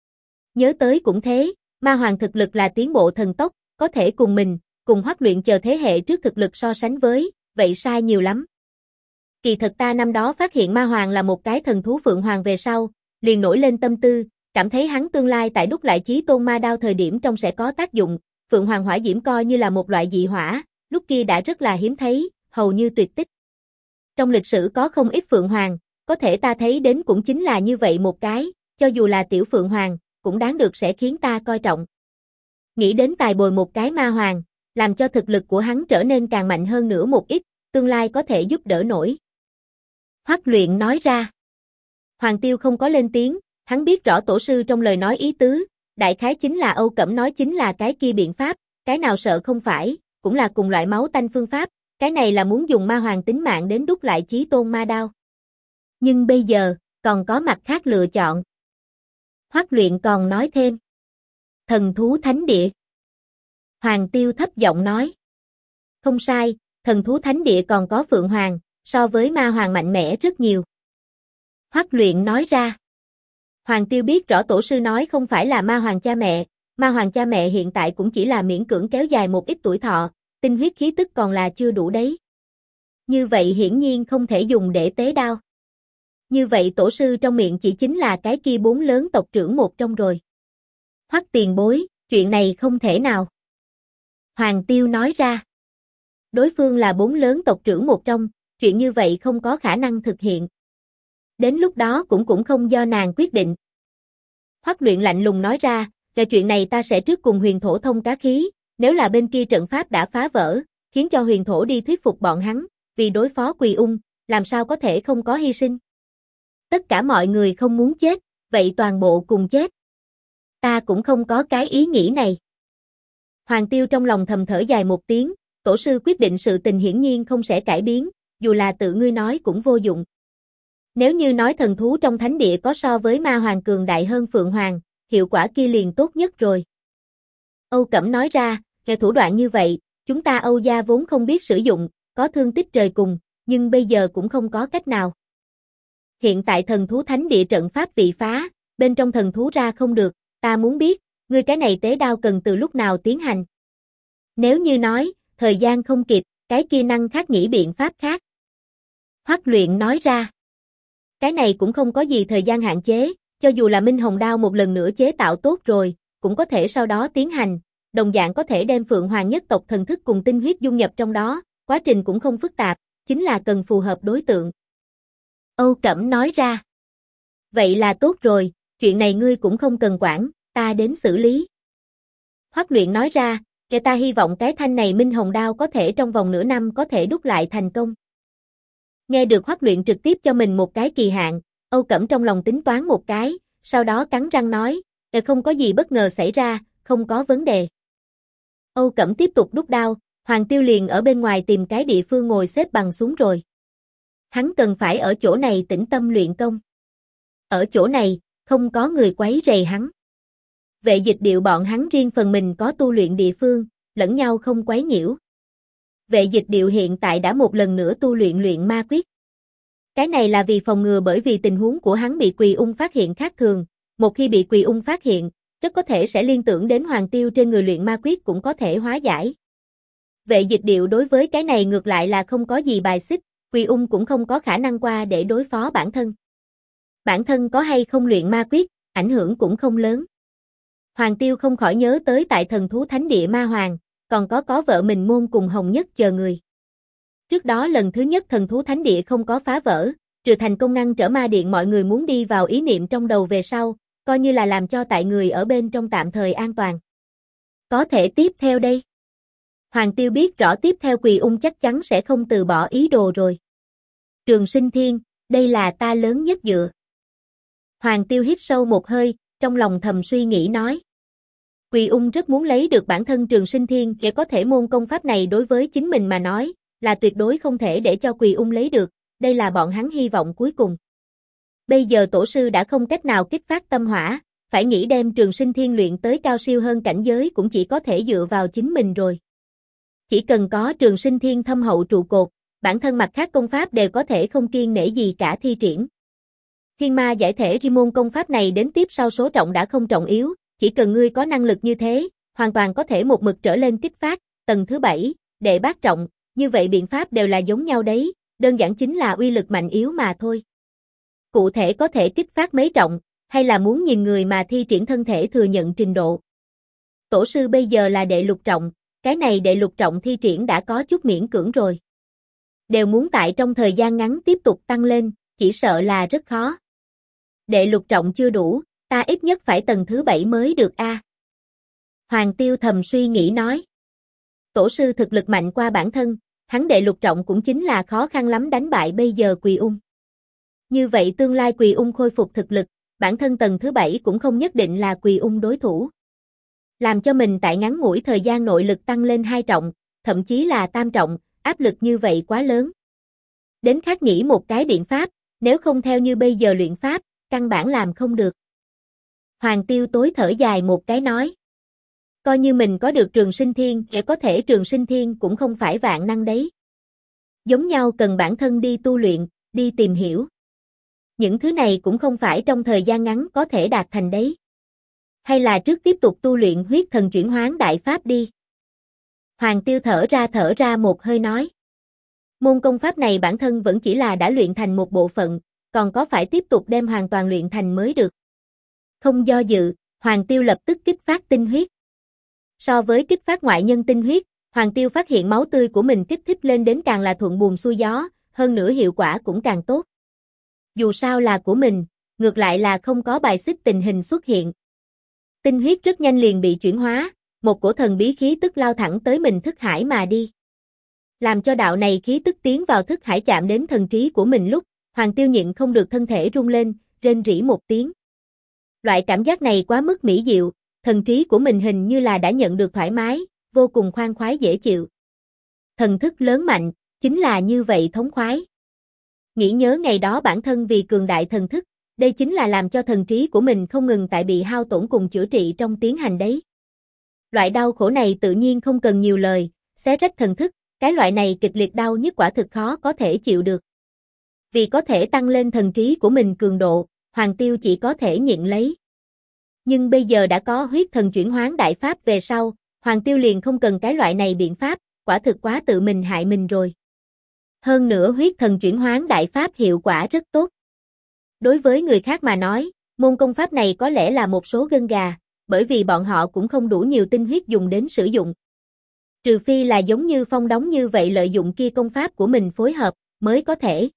Nhớ tới cũng thế, Ma Hoàng thực lực là tiến bộ thần tốc, có thể cùng mình, cùng Hoắc Luyện chờ thế hệ trước thực lực so sánh với, vậy sai nhiều lắm. Kỳ thật ta năm đó phát hiện Ma Hoàng là một cái thần thú Phượng Hoàng về sau, liền nổi lên tâm tư, cảm thấy hắn tương lai tại đúc lại Chí Tôn Ma Đao thời điểm trong sẽ có tác dụng, Phượng Hoàng hỏa diễm coi như là một loại dị hỏa, lúc kia đã rất là hiếm thấy, hầu như tuyệt tích. Trong lịch sử có không ít Phượng Hoàng, có thể ta thấy đến cũng chính là như vậy một cái, cho dù là tiểu Phượng Hoàng, cũng đáng được sẽ khiến ta coi trọng. Nghĩ đến tài bồi một cái Ma Hoàng, làm cho thực lực của hắn trở nên càng mạnh hơn nữa một ít, tương lai có thể giúp đỡ nổi. Hoắc Luyện nói ra. Hoàng Tiêu không có lên tiếng, hắn biết rõ tổ sư trong lời nói ý tứ, đại khái chính là Âu Cẩm nói chính là cái kia biện pháp, cái nào sợ không phải, cũng là cùng loại máu tanh phương pháp, cái này là muốn dùng Ma Hoàng tính mạng đến đúc lại Chí Tôn Ma Đao. Nhưng bây giờ, còn có mặt khác lựa chọn. Hoắc Luyện còn nói thêm. Thần thú thánh địa. Hoàng Tiêu thấp giọng nói. Không sai, thần thú thánh địa còn có Phượng Hoàng, so với Ma Hoàng mạnh mẽ rất nhiều. Hoắc Luyện nói ra. Hoàng Tiêu biết rõ tổ sư nói không phải là Ma Hoàng cha mẹ, Ma Hoàng cha mẹ hiện tại cũng chỉ là miễn cưỡng kéo dài một ít tuổi thọ, tinh huyết khí tức còn là chưa đủ đấy. Như vậy hiển nhiên không thể dùng để tế đao. Như vậy tổ sư trong miệng chỉ chính là cái kia 4 lớn tộc trưởng một trong rồi. Hoắc tiền bối, chuyện này không thể nào. Hoàng Tiêu nói ra. Đối phương là 4 lớn tộc trưởng một trong, chuyện như vậy không có khả năng thực hiện. Đến lúc đó cũng không do nàng quyết định. Hoắc Luyện lạnh lùng nói ra, về chuyện này ta sẽ trước cùng huyền thổ thông cá khí, nếu là bên kia trận pháp đã phá vỡ, khiến cho huyền thổ đi thuyết phục bọn hắn, vì đối phó Quỳ Ung, làm sao có thể không có hy sinh. Tất cả mọi người không muốn chết, vậy toàn bộ cùng chết. Ta cũng không có cái ý nghĩ này. Hoàng Tiêu trong lòng thầm thở dài một tiếng, tổ sư quyết định sự tình hiển nhiên không sẽ cải biến, dù là tự ngươi nói cũng vô dụng. Nếu như nói thần thú trong thánh địa có so với Ma Hoàng cường đại hơn Phượng Hoàng, hiệu quả kia liền tốt nhất rồi. Âu Cẩm nói ra, về thủ đoạn như vậy, chúng ta Âu gia vốn không biết sử dụng, có thương tích trời cùng, nhưng bây giờ cũng không có cách nào. Hiện tại thần thú thánh địa trận pháp bị phá, bên trong thần thú ra không được, ta muốn biết, ngươi cái này tế đao cần từ lúc nào tiến hành. Nếu như nói, thời gian không kịp, cái kia năng khác nghĩ biện pháp khác. Hoắc Luyện nói ra. Cái này cũng không có gì thời gian hạn chế, cho dù là Minh Hồng đao một lần nữa chế tạo tốt rồi, cũng có thể sau đó tiến hành, đồng dạng có thể đem Phượng Hoàng nhất tộc thần thức cùng tinh huyết dung nhập trong đó, quá trình cũng không phức tạp, chính là cần phù hợp đối tượng. Âu Cẩm nói ra. Vậy là tốt rồi, chuyện này ngươi cũng không cần quản, ta đến xử lý. Hoắc Luyện nói ra, kẻ ta hy vọng cái thanh này Minh Hồng đao có thể trong vòng nửa năm có thể đúc lại thành công. Nghe được Hoắc Luyện trực tiếp cho mình một cái kỳ hạn, Âu Cẩm trong lòng tính toán một cái, sau đó cắn răng nói, không có gì bất ngờ xảy ra, không có vấn đề. Âu Cẩm tiếp tục đúc đao, Hoàng Tiêu liền ở bên ngoài tìm cái địa phương ngồi xếp bằng xuống rồi. Hắn cần phải ở chỗ này tĩnh tâm luyện công. Ở chỗ này, không có người quấy rầy hắn. Vệ Dịch Điệu bọn hắn riêng phần mình có tu luyện địa phương, lẫn nhau không quấy nhiễu. Vệ Dịch Điệu hiện tại đã một lần nữa tu luyện ma quyết. Cái này là vì phòng ngừa bởi vì tình huống của hắn bị Quỳ Ung phát hiện khác thường, một khi bị Quỳ Ung phát hiện, rất có thể sẽ liên tưởng đến Hoàng Tiêu trên người luyện ma quyết cũng có thể hóa giải. Vệ Dịch Điệu đối với cái này ngược lại là không có gì bài xích, Quỳ Ung cũng không có khả năng qua để đối phó bản thân. Bản thân có hay không luyện ma quyết, ảnh hưởng cũng không lớn. Hoàng Tiêu không khỏi nhớ tới tại thần thú thánh địa Ma Hoàng, còn có vợ mình Môn cùng Hồng Nhất chờ người. Trước đó lần thứ nhất thần thú thánh địa không có phá vỡ, trừ thành công ngăn trở ma điện mọi người muốn đi vào ý niệm trong đầu về sau, coi như là làm cho tại người ở bên trong tạm thời an toàn. Có thể tiếp theo đây. Hoàng Tiêu biết rõ tiếp theo Quỳ Ung chắc chắn sẽ không từ bỏ ý đồ rồi. Trường Sinh Thiên, đây là ta lớn nhất dựa. Hoàng Tiêu hít sâu một hơi, trong lòng thầm suy nghĩ nói. Quỳ Ung rất muốn lấy được bản thân Trường Sinh Thiên, để có thể môn công pháp này đối với chính mình mà nói, là tuyệt đối không thể để cho Quỳ Ung lấy được, đây là bọn hắn hy vọng cuối cùng. Bây giờ tổ sư đã không cách nào kích phát tâm hỏa, phải nghĩ đem Trường Sinh Thiên luyện tới cao siêu hơn cảnh giới cũng chỉ có thể dựa vào chính mình rồi. Chỉ cần có Trường Sinh Thiên thâm hậu trụ cột, bản thân mặt khác công pháp đều có thể không kiêng nể gì cả thi triển. Thiên Ma giải thể môn công pháp này đến tiếp sau số trọng đã không trọng yếu, chỉ cần ngươi có năng lực như thế, hoàn toàn có thể một mực trở lên kích phát, tầng thứ 7, đệ bát trọng, như vậy biện pháp đều là giống nhau đấy, đơn giản chính là uy lực mạnh yếu mà thôi. Cụ thể có thể kích phát mấy trọng, hay là muốn nhìn người mà thi triển thân thể thừa nhận trình độ. Tổ sư bây giờ là đệ lục trọng, cái này đệ lục trọng thi triển đã có chút miễn cưỡng rồi. Đều muốn tại trong thời gian ngắn tiếp tục tăng lên, chỉ sợ là rất khó. Đệ lục trọng chưa đủ, ta ít nhất phải tầng thứ 7 mới được a. Hoàng Tiêu thầm suy nghĩ nói. Tổ sư thực lực mạnh qua bản thân, hắn đệ lục trọng cũng chính là khó khăn lắm đánh bại bây giờ Quỳ Ung. Như vậy tương lai Quỳ Ung khôi phục thực lực, bản thân tầng thứ 7 cũng không nhất định là Quỳ Ung đối thủ. Làm cho mình tại ngắn ngủi thời gian nội lực tăng lên 2 trọng, thậm chí là tam trọng, áp lực như vậy quá lớn. Đến khác nghĩ một cái biện pháp, nếu không theo như bây giờ luyện pháp, căn bản làm không được. Hoàng Tiêu tối thở dài một cái nói. Coi như mình có được Trường Sinh Thiên, để có thể Trường Sinh Thiên cũng không phải vạn năng đấy. Giống nhau cần bản thân đi tu luyện, đi tìm hiểu. Những thứ này cũng không phải trong thời gian ngắn có thể đạt thành đấy. Hay là trước tiếp tục tu luyện huyết thần chuyển hoán đại pháp đi. Hoàng Tiêu thở ra một hơi nói. Môn công pháp này bản thân vẫn chỉ là đã luyện thành một bộ phận, còn có phải tiếp tục đem hoàn toàn luyện thành mới được. Không do dự, Hoàng Tiêu lập tức kích phát tinh huyết. So với kích phát ngoại nhân tinh huyết, Hoàng Tiêu phát hiện máu tươi của mình kích thích lên đến càng là thuận buồm xuôi gió, hơn nữa hiệu quả cũng càng tốt. Dù sao là của mình, ngược lại là không có bài xích tình hình xuất hiện. Tinh huyết rất nhanh liền bị chuyển hóa, một cổ thần bí khí tức lao thẳng tới mình thức hải mà đi. Làm cho đạo này khí tức tiến vào thức hải chạm đến thần trí của mình lúc, Hoàng Tiêu nhịn không được thân thể rung lên, rên rỉ một tiếng. Loại cảm giác này quá mức mỹ diệu, thần trí của mình hình như là đã nhận được thoải mái, vô cùng khoan khoái dễ chịu. Thần thức lớn mạnh, chính là như vậy thống khoái. Nghĩ nhớ ngày đó bản thân vì cường đại thần thức, đây chính là làm cho thần trí của mình không ngừng tại bị hao tổn cùng chữa trị trong tiến hành đấy. Loại đau khổ này tự nhiên không cần nhiều lời, xé rách thần thức, cái loại này kịch liệt đau nhức quả thực khó có thể chịu được. Vì có thể tăng lên thần trí của mình cường độ, Hoàng Tiêu chỉ có thể nhịn lấy. Nhưng bây giờ đã có huyết thần chuyển hoán đại pháp về sau, Hoàng Tiêu liền không cần cái loại này biện pháp, quả thực quá tự mình hại mình rồi. Hơn nữa huyết thần chuyển hoán đại pháp hiệu quả rất tốt. Đối với người khác mà nói, môn công pháp này có lẽ là một số gân gà, bởi vì bọn họ cũng không đủ nhiều tinh huyết dùng đến sử dụng. Trừ phi là giống như Phong Đống như vậy lợi dụng kia công pháp của mình phối hợp, mới có thể.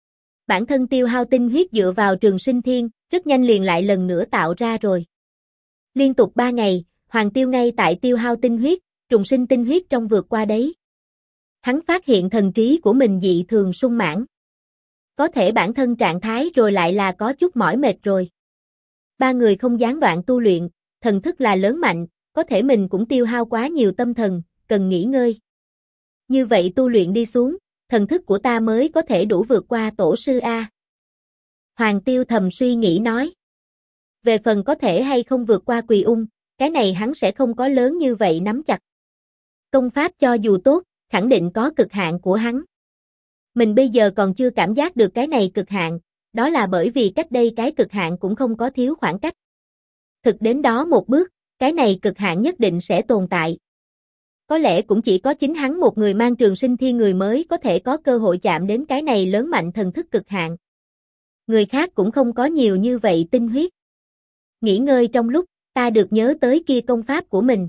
Bản thân tiêu hao tinh huyết dựa vào Trường Sinh Thiên, rất nhanh liền lại lần nữa tạo ra rồi. Liên tục 3 ngày, Hoàng Tiêu ngay tại tiêu hao tinh huyết, trùng sinh tinh huyết trong vượt qua đấy. Hắn phát hiện thần trí của mình dị thường sung mãn. Có thể bản thân trạng thái rồi lại là có chút mỏi mệt rồi. 3 người không gián đoạn tu luyện, thần thức là lớn mạnh, có thể mình cũng tiêu hao quá nhiều tâm thần, cần nghỉ ngơi. Như vậy tu luyện đi xuống, thần thức của ta mới có thể đủ vượt qua tổ sư A. Hoàng Tiêu thầm suy nghĩ nói. Về phần có thể hay không vượt qua Quỳ Ung, cái này hắn sẽ không có lớn như vậy nắm chặt. Công pháp cho dù tốt, khẳng định có cực hạn của hắn. Mình bây giờ còn chưa cảm giác được cái này cực hạn, đó là bởi vì cách đây cái cực hạn cũng không có thiếu khoảng cách. Thực đến đó một bước, cái này cực hạn nhất định sẽ tồn tại. Có lẽ cũng chỉ có chính hắn một người mang Trường Sinh Thiên người mới có thể có cơ hội chạm đến cái này lớn mạnh thần thức cực hạn. Người khác cũng không có nhiều như vậy tinh huyết. Nghỉ ngơi trong lúc, ta được nhớ tới kia công pháp của mình.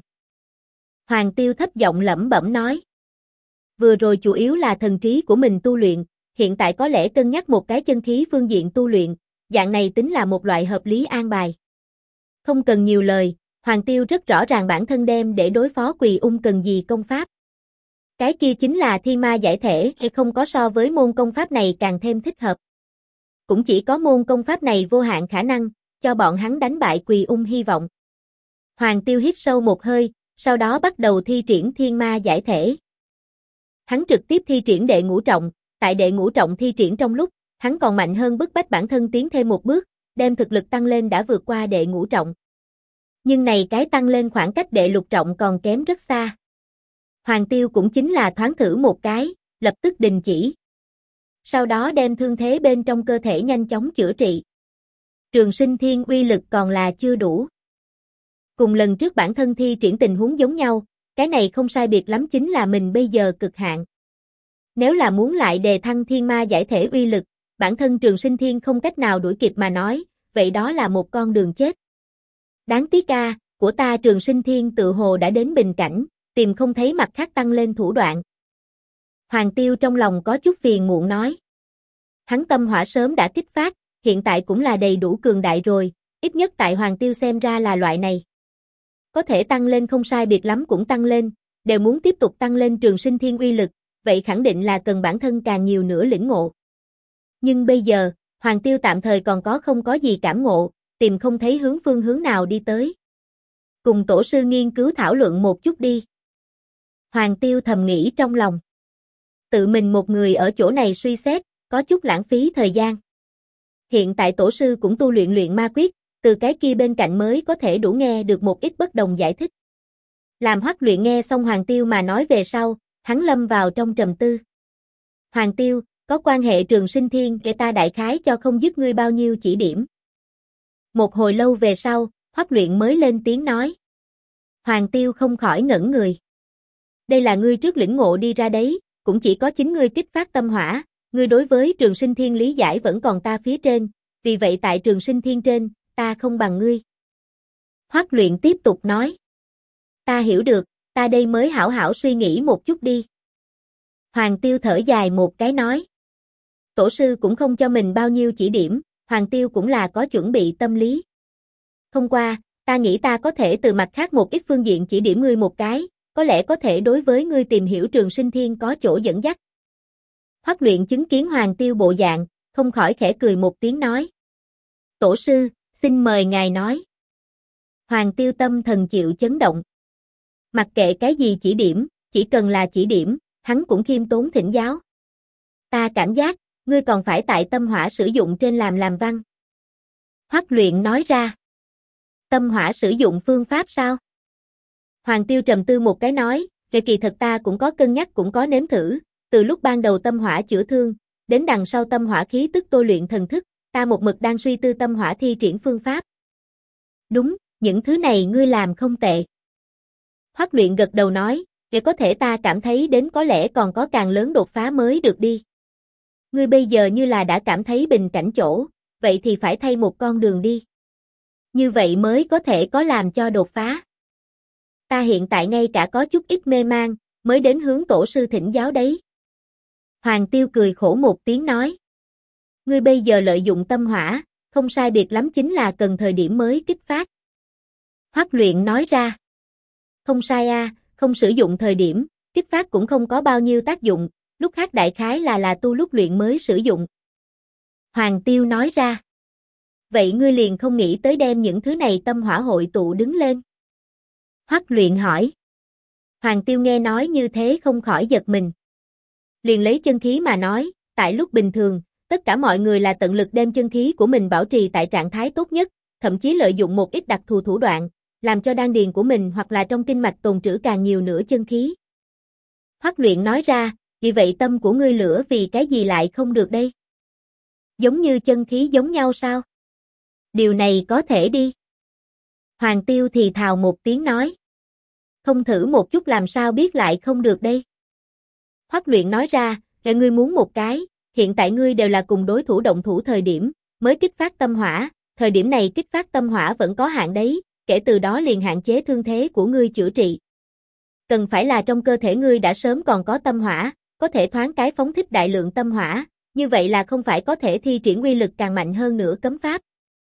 Hoàng Tiêu thấp giọng lẩm bẩm nói. Vừa rồi chủ yếu là thần trí của mình tu luyện, hiện tại có lẽ cân nhắc một cái chân khí phương diện tu luyện, dạng này tính là một loại hợp lý an bài. Không cần nhiều lời, Hoàng Tiêu rất rõ ràng bản thân đem để đối phó Quỳ Ung cần gì công pháp. Cái kia chính là Thiên Ma giải thể, hay không có so với môn công pháp này càng thêm thích hợp. Cũng chỉ có môn công pháp này vô hạn khả năng, cho bọn hắn đánh bại Quỳ Ung hy vọng. Hoàng Tiêu hít sâu một hơi, sau đó bắt đầu thi triển Thiên Ma giải thể. Hắn trực tiếp thi triển đệ ngũ trọng, tại đệ ngũ trọng thi triển trong lúc, hắn còn mạnh hơn bức bách bản thân tiến thêm một bước, đem thực lực tăng lên đã vượt qua đệ ngũ trọng. Nhưng này cái tăng lên khoảng cách đệ lục trọng còn kém rất xa. Hoàng Tiêu cũng chính là thoáng thử một cái, lập tức đình chỉ. Sau đó đem thương thế bên trong cơ thể nhanh chóng chữa trị. Trường sinh thiên uy lực còn là chưa đủ. Cùng lần trước bản thân thi triển tình huống giống nhau, cái này không sai biệt lắm chính là mình bây giờ cực hạn. Nếu là muốn lại đề thăng thiên ma giải thể uy lực, bản thân trường sinh thiên không cách nào đuổi kịp mà nói, vậy đó là một con đường chết. Đáng tiếc của ta trường sinh thiên tự hồ đã đến bình cảnh, tìm không thấy mặt khác tăng lên thủ đoạn. Hoàng Tiêu trong lòng có chút phiền muộn nói. Hắn tâm hỏa sớm đã kích phát, hiện tại cũng là đầy đủ cường đại rồi, ít nhất tại Hoàng Tiêu xem ra là loại này. Có thể tăng lên không sai biệt lắm cũng tăng lên, đều muốn tiếp tục tăng lên trường sinh thiên uy lực, vậy khẳng định là cần bản thân càng nhiều nữa lĩnh ngộ. Nhưng bây giờ, Hoàng Tiêu tạm thời còn không có gì cảm ngộ, tìm không thấy phương hướng nào đi tới. Cùng tổ sư nghiên cứu thảo luận một chút đi. Hoàng Tiêu thầm nghĩ trong lòng. Tự mình một người ở chỗ này suy xét, có chút lãng phí thời gian. Hiện tại tổ sư cũng tu luyện ma quyết, từ cái kia bên cạnh mới có thể đủ nghe được một ít bất đồng giải thích. Làm Hoắc Luyện nghe xong Hoàng Tiêu mà nói về sau, hắn lâm vào trong trầm tư. Hoàng Tiêu, có quan hệ trường sinh thiên kể ta đại khái cho không dứt ngươi bao nhiêu chỉ điểm. Một hồi lâu về sau, Hoắc Luyện mới lên tiếng nói. Hoàng Tiêu không khỏi ngẩn người. Đây là ngươi trước lĩnh ngộ đi ra đấy, cũng chỉ có chính ngươi kích phát tâm hỏa, ngươi đối với trường sinh thiên lý giải vẫn còn ta phía trên, vì vậy tại trường sinh thiên trên, ta không bằng ngươi. Hoắc Luyện tiếp tục nói. Ta hiểu được, ta đây mới hảo hảo suy nghĩ một chút đi. Hoàng Tiêu thở dài một cái nói. Tổ sư cũng không cho mình bao nhiêu chỉ điểm, Hoàng Tiêu cũng là có chuẩn bị tâm lý. Không qua, ta nghĩ ta có thể từ mặt khác một ít phương diện chỉ điểm ngươi một cái, có lẽ có thể đối với ngươi tìm hiểu trường sinh thiên có chỗ dẫn dắt. Hoắc Luyện chứng kiến Hoàng Tiêu bộ dạng, không khỏi khẽ cười một tiếng nói. Tổ sư, xin mời ngài nói. Hoàng Tiêu tâm thần chịu chấn động. Mặc kệ cái gì chỉ điểm, chỉ cần là chỉ điểm, hắn cũng khiêm tốn thỉnh giáo. Ta cảm giác, ngươi còn phải tại tâm hỏa sử dụng trên làm văn. Hoắc Luyện nói ra. Tâm hỏa sử dụng phương pháp sao? Hoàng Tiêu trầm tư một cái nói, kỳ thật ta cũng có cân nhắc cũng có nếm thử, từ lúc ban đầu tâm hỏa chữa thương, đến đằng sau tâm hỏa khí tức tôi luyện thần thức, ta một mực đang suy tư tâm hỏa thi triển phương pháp. Đúng, những thứ này ngươi làm không tệ. Hoắc Luyện gật đầu nói, có thể ta cảm thấy đến có lẽ còn có càng lớn đột phá mới được đi. Ngươi bây giờ như là đã cảm thấy bình cảnh chỗ, vậy thì phải thay một con đường đi. Như vậy mới có thể có làm cho đột phá. Ta hiện tại ngay cả có chút ít mê mang, mới đến hướng tổ sư thỉnh giáo đấy. Hoàng Tiêu cười khổ một tiếng nói. Ngươi bây giờ lợi dụng tâm hỏa, không sai biệt lắm chính là cần thời điểm mới kích phát. Hoắc Luyện nói ra. Không sai không sử dụng thời điểm, kích phát cũng không có bao nhiêu tác dụng, lúc khác đại khái là tu lúc luyện mới sử dụng. Hoàng Tiêu nói ra. Vậy ngươi liền không nghĩ tới đem những thứ này tâm hỏa hội tụ đứng lên? Hoắc Luyện hỏi. Hoàng Tiêu nghe nói như thế không khỏi giật mình. Liền lấy chân khí mà nói, tại lúc bình thường, tất cả mọi người là tận lực đem chân khí của mình bảo trì tại trạng thái tốt nhất, thậm chí lợi dụng một ít đặc thù thủ đoạn, làm cho đan điền của mình hoặc là trong kinh mạch tồn trữ càng nhiều nữa chân khí. Hoắc Luyện nói ra, vì vậy tâm của ngươi lửa vì cái gì lại không được đây? Giống như chân khí giống nhau sao? Điều này có thể đi. Hoàng Tiêu thì thào một tiếng nói. Không thử một chút làm sao biết lại không được đây? Hoắc Luyện nói ra, là ngươi muốn một cái, hiện tại ngươi đều là cùng đối thủ động thủ thời điểm, mới kích phát tâm hỏa, thời điểm này kích phát tâm hỏa vẫn có hạn đấy, kể từ đó liền hạn chế thương thế của ngươi chữa trị. Cần phải là trong cơ thể ngươi đã sớm còn có tâm hỏa, có thể thoáng cái phóng thích đại lượng tâm hỏa, như vậy là không phải có thể thi triển uy lực càng mạnh hơn nữa cấm pháp.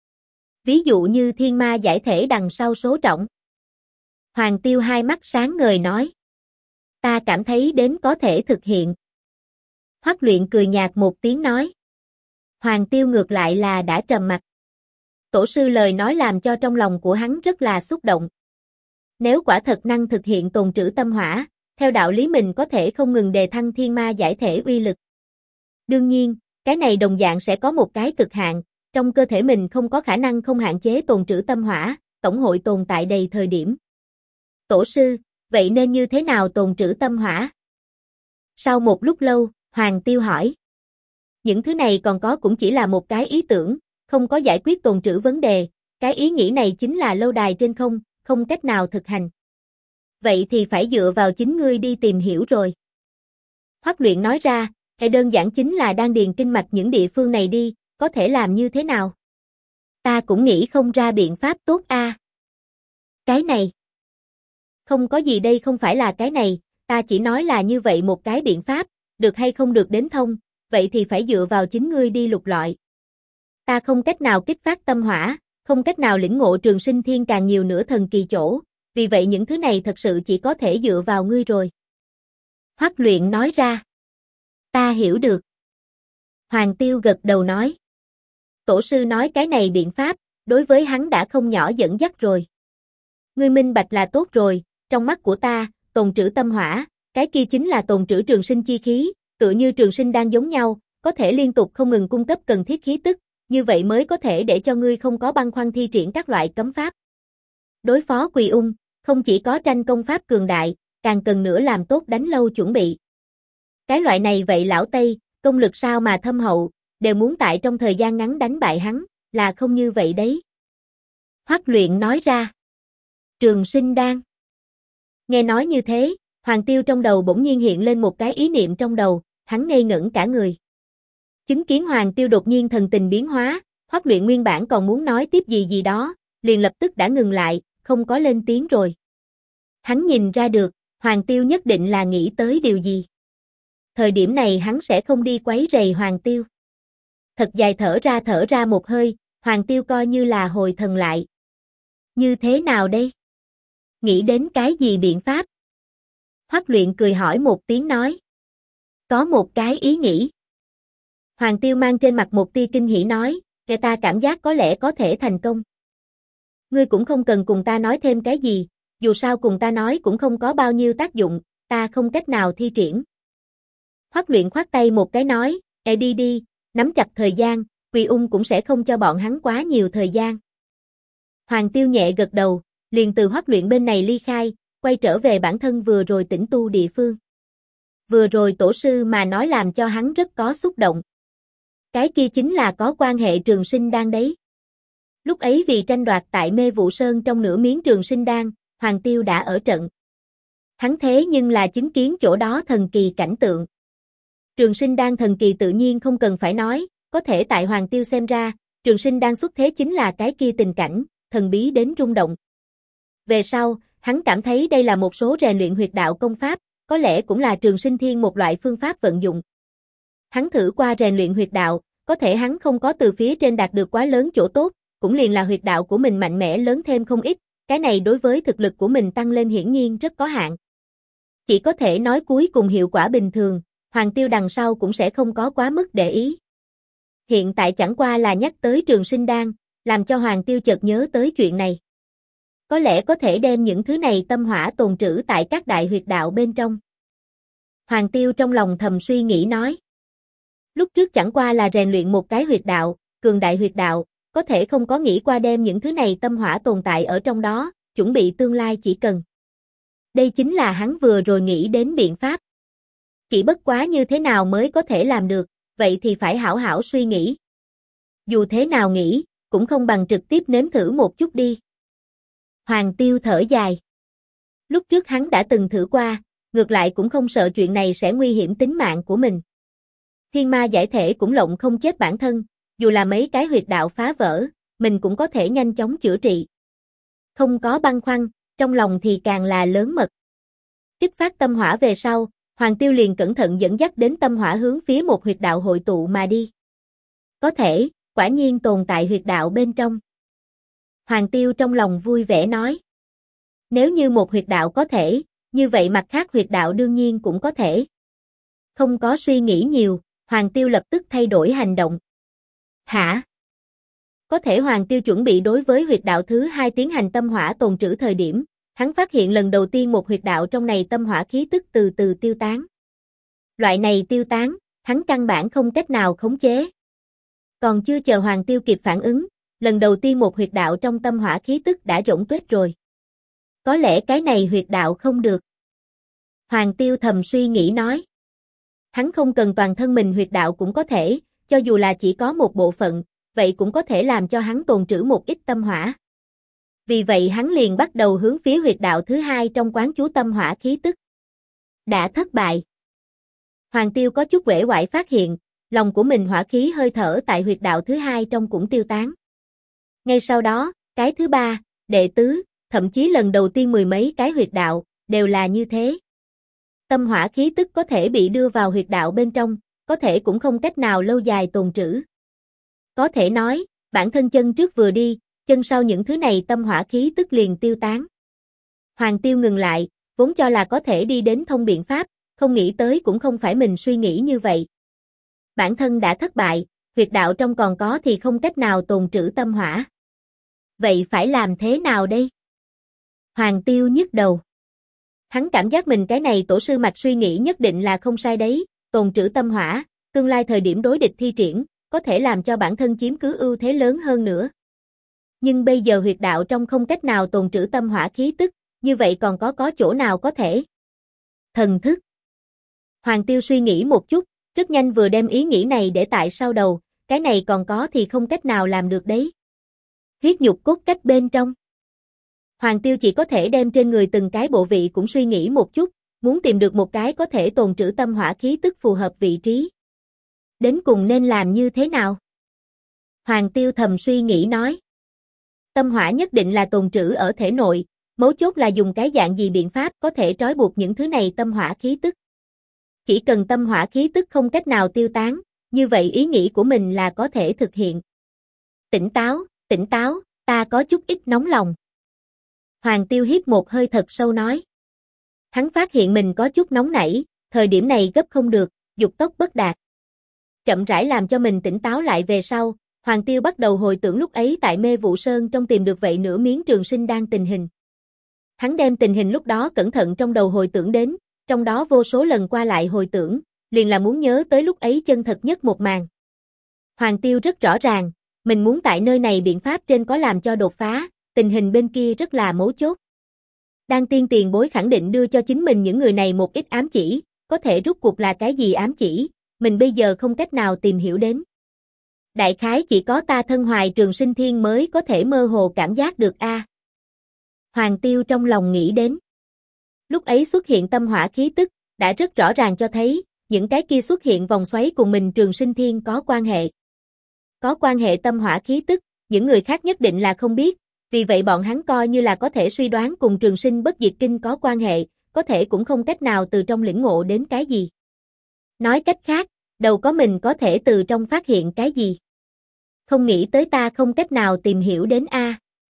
Ví dụ như thiên ma giải thể đằng sau số trọng. Hoàng Tiêu hai mắt sáng ngời nói. Ta cảm thấy đến có thể thực hiện. Hoắc Luyện cười nhạt một tiếng nói. Hoàng Tiêu ngược lại là đã trầm mặc. Tổ sư lời nói làm cho trong lòng của hắn rất là xúc động. Nếu quả thật năng thực hiện tồn trữ tâm hỏa, theo đạo lý mình có thể không ngừng đề thăng thiên ma giải thể uy lực. Đương nhiên, cái này đồng dạng sẽ có một cái cực hạn, trong cơ thể mình không có khả năng không hạn chế tồn trữ tâm hỏa, tổng hội tồn tại đầy thời điểm. Tổ sư, vậy nên như thế nào tồn trữ tâm hỏa? Sau một lúc lâu, Hoàng Tiêu hỏi. Những thứ này còn có cũng chỉ là một cái ý tưởng, không có giải quyết tồn trữ vấn đề, cái ý nghĩ này chính là lâu đài trên không, không cách nào thực hành. Vậy thì phải dựa vào chính ngươi đi tìm hiểu rồi. Hoắc Luyện nói ra, hay đơn giản chính là đan điền kinh mạch những địa phương này đi, có thể làm như thế nào? Ta cũng nghĩ không ra biện pháp tốt a. Cái này. Không có gì đây không phải là cái này, ta chỉ nói là như vậy một cái biện pháp, được hay không được đến thông, vậy thì phải dựa vào chính ngươi đi lục lọi. Ta không cách nào kích phát tâm hỏa, không cách nào lĩnh ngộ Trường Sinh Thiên càng nhiều nữa thần kỳ chỗ, vì vậy những thứ này thật sự chỉ có thể dựa vào ngươi rồi. Hoắc Luyện nói ra. Ta hiểu được. Hoàng Tiêu gật đầu nói. Tổ sư nói cái này biện pháp, đối với hắn đã không nhỏ dẫn dắt rồi. Ngươi minh bạch là tốt rồi, trong mắt của ta, tồn trữ tâm hỏa, cái kia chính là tồn trữ trường sinh chi khí, tựa như trường sinh đang giống nhau, có thể liên tục không ngừng cung cấp cần thiết khí tức, như vậy mới có thể để cho ngươi không có băn khoăn thi triển các loại cấm pháp. Đối phó Quỳ Ung, không chỉ có tranh công pháp cường đại, càng cần nữa làm tốt đánh lâu chuẩn bị. Cái loại này vậy lão Tây, công lực sao mà thâm hậu, đều muốn tại trong thời gian ngắn đánh bại hắn, là không như vậy đấy. Hoắc Luyện nói ra. Trường sinh đan. Nghe nói như thế, Hoàng Tiêu trong đầu bỗng nhiên hiện lên một cái ý niệm trong đầu, hắn ngây ngẩn cả người. Chứng kiến Hoàng Tiêu đột nhiên thần tình biến hóa, Hoắc Luyện nguyên bản còn muốn nói tiếp gì gì đó, liền lập tức đã ngừng lại, không có lên tiếng rồi. Hắn nhìn ra được, Hoàng Tiêu nhất định là nghĩ tới điều gì. Thời điểm này hắn sẽ không đi quấy rầy Hoàng Tiêu. Thật dài thở ra một hơi, Hoàng Tiêu coi như là hồi thần lại. Như thế nào đây? Nghĩ đến cái gì biện pháp? Hoắc Luyện cười hỏi một tiếng nói. Có một cái ý nghĩ. Hoàng Tiêu mang trên mặt một tia kinh hỉ nói, kẻ ta cảm giác có lẽ có thể thành công. Ngươi cũng không cần cùng ta nói thêm cái gì, dù sao cùng ta nói cũng không có bao nhiêu tác dụng, ta không cách nào thi triển. Hoắc Luyện khoát tay một cái nói, đi đi, nắm chặt thời gian, Quỳ Ung cũng sẽ không cho bọn hắn quá nhiều thời gian. Hoàng Tiêu nhẹ gật đầu, liền từ Hoắc Luyện bên này ly khai, quay trở về bản thân vừa rồi tĩnh tu địa phương. Vừa rồi tổ sư mà nói làm cho hắn rất có xúc động. Cái kia chính là có quan hệ trường sinh đan đấy. Lúc ấy vì tranh đoạt tại Mê Vụ Sơn trong nửa miếng trường sinh đan, Hoàng Tiêu đã ở trận. Hắn thế nhưng là chứng kiến chỗ đó thần kỳ cảnh tượng. Trường sinh đan thần kỳ tự nhiên không cần phải nói, có thể tại Hoàng Tiêu xem ra, trường sinh đan xuất thế chính là cái kia tình cảnh, thần bí đến rung động. Về sau, hắn cảm thấy đây là một số rèn luyện huyệt đạo công pháp, có lẽ cũng là Trường Sinh Thiên một loại phương pháp vận dụng. Hắn thử qua rèn luyện huyệt đạo, có thể hắn không có từ phía trên đạt được quá lớn chỗ tốt, cũng liền là huyệt đạo của mình mạnh mẽ lớn thêm không ít, cái này đối với thực lực của mình tăng lên hiển nhiên rất có hạn. Chỉ có thể nói cuối cùng hiệu quả bình thường, Hoàng Tiêu đằng sau cũng sẽ không có quá mức để ý. Hiện tại chẳng qua là nhắc tới Trường Sinh Đan, làm cho Hoàng Tiêu chợt nhớ tới chuyện này. Có lẽ có thể đem những thứ này tâm hỏa tồn trữ tại các đại huyệt đạo bên trong. Hoàng Tiêu trong lòng thầm suy nghĩ nói. Lúc trước chẳng qua là rèn luyện một cái huyệt đạo, cường đại huyệt đạo, có thể không có nghĩ qua đem những thứ này tâm hỏa tồn tại ở trong đó, chuẩn bị tương lai chỉ cần. Đây chính là hắn vừa rồi nghĩ đến biện pháp. Chỉ bất quá như thế nào mới có thể làm được, vậy thì phải hảo hảo suy nghĩ. Dù thế nào nghĩ, cũng không bằng trực tiếp nếm thử một chút đi. Hoàng Tiêu thở dài. Lúc trước hắn đã từng thử qua, ngược lại cũng không sợ chuyện này sẽ nguy hiểm tính mạng của mình. Thiên ma giải thể cũng lộng không chết bản thân, dù là mấy cái huyệt đạo phá vỡ, mình cũng có thể nhanh chóng chữa trị. Không có băn khoăn, trong lòng thì càng là lớn mật. Kích phát tâm hỏa về sau, Hoàng Tiêu liền cẩn thận dẫn dắt đến tâm hỏa hướng phía một huyệt đạo hội tụ mà đi. Có thể, quả nhiên tồn tại huyệt đạo bên trong. Hoàng Tiêu trong lòng vui vẻ nói. Nếu như một huyệt đạo có thể, như vậy mặt khác huyệt đạo đương nhiên cũng có thể. Không có suy nghĩ nhiều, Hoàng Tiêu lập tức thay đổi hành động. Hả? Có thể Hoàng Tiêu chuẩn bị đối với huyệt đạo thứ 2 tiến hành tâm hỏa tồn trữ thời điểm, hắn phát hiện lần đầu tiên một huyệt đạo trong này tâm hỏa khí tức từ từ tiêu tán. Loại này tiêu tán, hắn căn bản không cách nào khống chế. Còn chưa chờ Hoàng Tiêu kịp phản ứng, lần đầu tiên một huyệt đạo trong tâm hỏa khí tức đã rỗng tuếch rồi. Có lẽ cái này huyệt đạo không được. Hoàng Tiêu thầm suy nghĩ nói. Hắn không cần toàn thân mình huyệt đạo cũng có thể, cho dù là chỉ có một bộ phận, vậy cũng có thể làm cho hắn tồn trữ một ít tâm hỏa. Vì vậy hắn liền bắt đầu hướng phía huyệt đạo thứ hai trong quán chú tâm hỏa khí tức. Đã thất bại. Hoàng Tiêu có chút uể oải phát hiện, lòng của mình hỏa khí hơi thở tại huyệt đạo thứ hai trong cũng tiêu tán. Ngay sau đó, cái thứ ba, đệ tứ, thậm chí lần đầu tiên mười mấy cái huyệt đạo, đều là như thế. Tâm hỏa khí tức có thể bị đưa vào huyệt đạo bên trong, có thể cũng không cách nào lâu dài tồn trữ. Có thể nói, bản thân chân trước vừa đi, chân sau những thứ này tâm hỏa khí tức liền tiêu tán. Hoàng Tiêu ngừng lại, vốn cho là có thể đi đến thông biện pháp, không nghĩ tới cũng không phải mình suy nghĩ như vậy. Bản thân đã thất bại, huyệt đạo trong còn có thì không cách nào tồn trữ tâm hỏa. Vậy phải làm thế nào đây? Hoàng Tiêu nhức đầu. Hắn cảm giác mình cái này tổ sư mạch suy nghĩ nhất định là không sai đấy, tồn trữ tâm hỏa, tương lai thời điểm đối địch thi triển, có thể làm cho bản thân chiếm cứ ưu thế lớn hơn nữa. Nhưng bây giờ huyệt đạo trong không cách nào tồn trữ tâm hỏa khí tức, như vậy còn có chỗ nào có thể? Thần thức. Hoàng Tiêu suy nghĩ một chút, rất nhanh vừa đem ý nghĩ này để tại sau đầu, cái này còn có thì không cách nào làm được đấy. Huyết nhục cốt cách bên trong. Hoàng Tiêu chỉ có thể đem trên người từng cái bộ vị cũng suy nghĩ một chút, muốn tìm được một cái có thể tồn trữ tâm hỏa khí tức phù hợp vị trí. Đến cùng nên làm như thế nào? Hoàng Tiêu thầm suy nghĩ nói. Tâm hỏa nhất định là tồn trữ ở thể nội, mấu chốt là dùng cái dạng gì biện pháp có thể trói buộc những thứ này tâm hỏa khí tức. Chỉ cần tâm hỏa khí tức không cách nào tiêu tán, như vậy ý nghĩ của mình là có thể thực hiện. Tỉnh táo, ta có chút ít nóng lòng. Hoàng Tiêu hít một hơi thật sâu nói. Hắn phát hiện mình có chút nóng nảy, thời điểm này gấp không được, dục tốc bất đạt. Chậm rãi làm cho mình tỉnh táo lại về sau, Hoàng Tiêu bắt đầu hồi tưởng lúc ấy tại Mê Vụ Sơn trong tìm được vậy nửa miếng trường sinh đan tình hình. Hắn đem tình hình lúc đó cẩn thận trong đầu hồi tưởng đến, trong đó vô số lần qua lại hồi tưởng, liền là muốn nhớ tới lúc ấy chân thật nhất một màn. Hoàng Tiêu rất rõ ràng, mình muốn tại nơi này biện pháp trên có làm cho đột phá, tình hình bên kia rất là mấu chốt. Đan Tiên tiền bối khẳng định đưa cho chính mình những người này một ít ám chỉ, có thể rút cuộc là cái gì ám chỉ, mình bây giờ không cách nào tìm hiểu đến. Đại khái chỉ có ta thân hoài Trường Sinh Thiên mới có thể mơ hồ cảm giác được a. Hoàng Tiêu trong lòng nghĩ đến. Lúc ấy xuất hiện tâm hỏa khí tức, đã rất rõ ràng cho thấy, những cái kia xuất hiện vòng xoáy cùng mình Trường Sinh Thiên có quan hệ. Có quan hệ tâm hỏa khí tức, những người khác nhất định là không biết, vì vậy bọn hắn coi như là có thể suy đoán cùng Trường Sinh Bất Diệt Kinh có quan hệ, có thể cũng không cách nào từ trong lĩnh ngộ đến cái gì. Nói cách khác, đầu có mình có thể từ trong phát hiện cái gì. Không nghĩ tới ta không cách nào tìm hiểu đến a.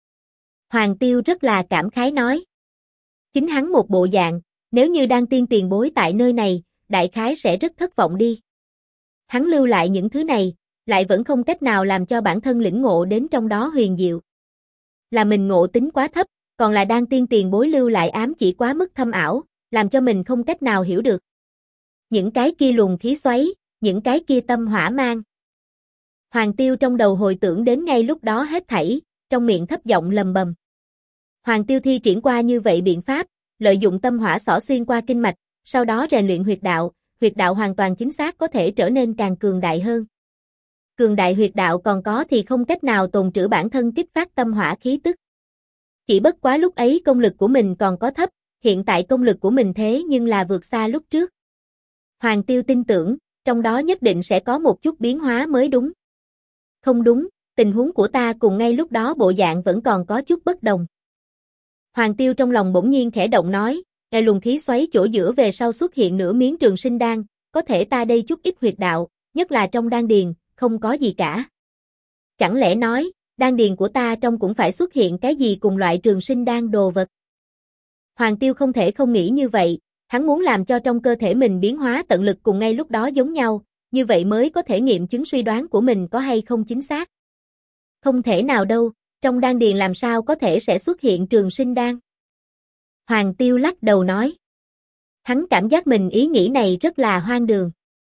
Hoàng Tiêu rất là cảm khái nói. Chính hắn một bộ dạng, nếu như Đan Tiên tiền bối tại nơi này, đại khái sẽ rất thất vọng đi. Hắn lưu lại những thứ này, lại vẫn không cách nào làm cho bản thân lĩnh ngộ đến trong đó huyền diệu. Là mình ngộ tính quá thấp, còn là Đan Tiên tiền bối lưu lại ám chỉ quá mức thâm ảo, làm cho mình không cách nào hiểu được. Những cái kia luồng khí xoáy, những cái kia tâm hỏa mang. Hoàng Tiêu trong đầu hồi tưởng đến ngay lúc đó hết thảy, trong miệng thấp giọng lầm bầm. Hoàng Tiêu thi triển qua như vậy biện pháp, lợi dụng tâm hỏa xỏ xuyên qua kinh mạch, sau đó rèn luyện huyệt đạo hoàn toàn chính xác có thể trở nên càng cường đại hơn. Cường đại huyệt đạo còn có thì không cách nào tồn trữ bản thân kích phát tâm hỏa khí tức. Chỉ bất quá lúc ấy công lực của mình còn có thấp, hiện tại công lực của mình thế nhưng là vượt xa lúc trước. Hoàng Tiêu tin tưởng, trong đó nhất định sẽ có một chút biến hóa mới đúng. Không đúng, tình huống của ta cùng ngay lúc đó bộ dạng vẫn còn có chút bất đồng. Hoàng Tiêu trong lòng bỗng nhiên khẽ động nói, ngay luồng khí xoáy chỗ giữa về sau xuất hiện nửa miếng trường sinh đan, có thể ta đây chút ít huyệt đạo, nhất là trong đan điền, không có gì cả. Chẳng lẽ nói, đan điền của ta trong cũng phải xuất hiện cái gì cùng loại trường sinh đan đồ vật? Hoàng Tiêu không thể không nghĩ như vậy, hắn muốn làm cho trong cơ thể mình biến hóa tận lực cùng ngay lúc đó giống nhau, như vậy mới có thể nghiệm chứng suy đoán của mình có hay không chính xác. Không thể nào đâu, trong đan điền làm sao có thể sẽ xuất hiện trường sinh đan? Hoàng Tiêu lắc đầu nói. Hắn cảm giác mình ý nghĩ này rất là hoang đường.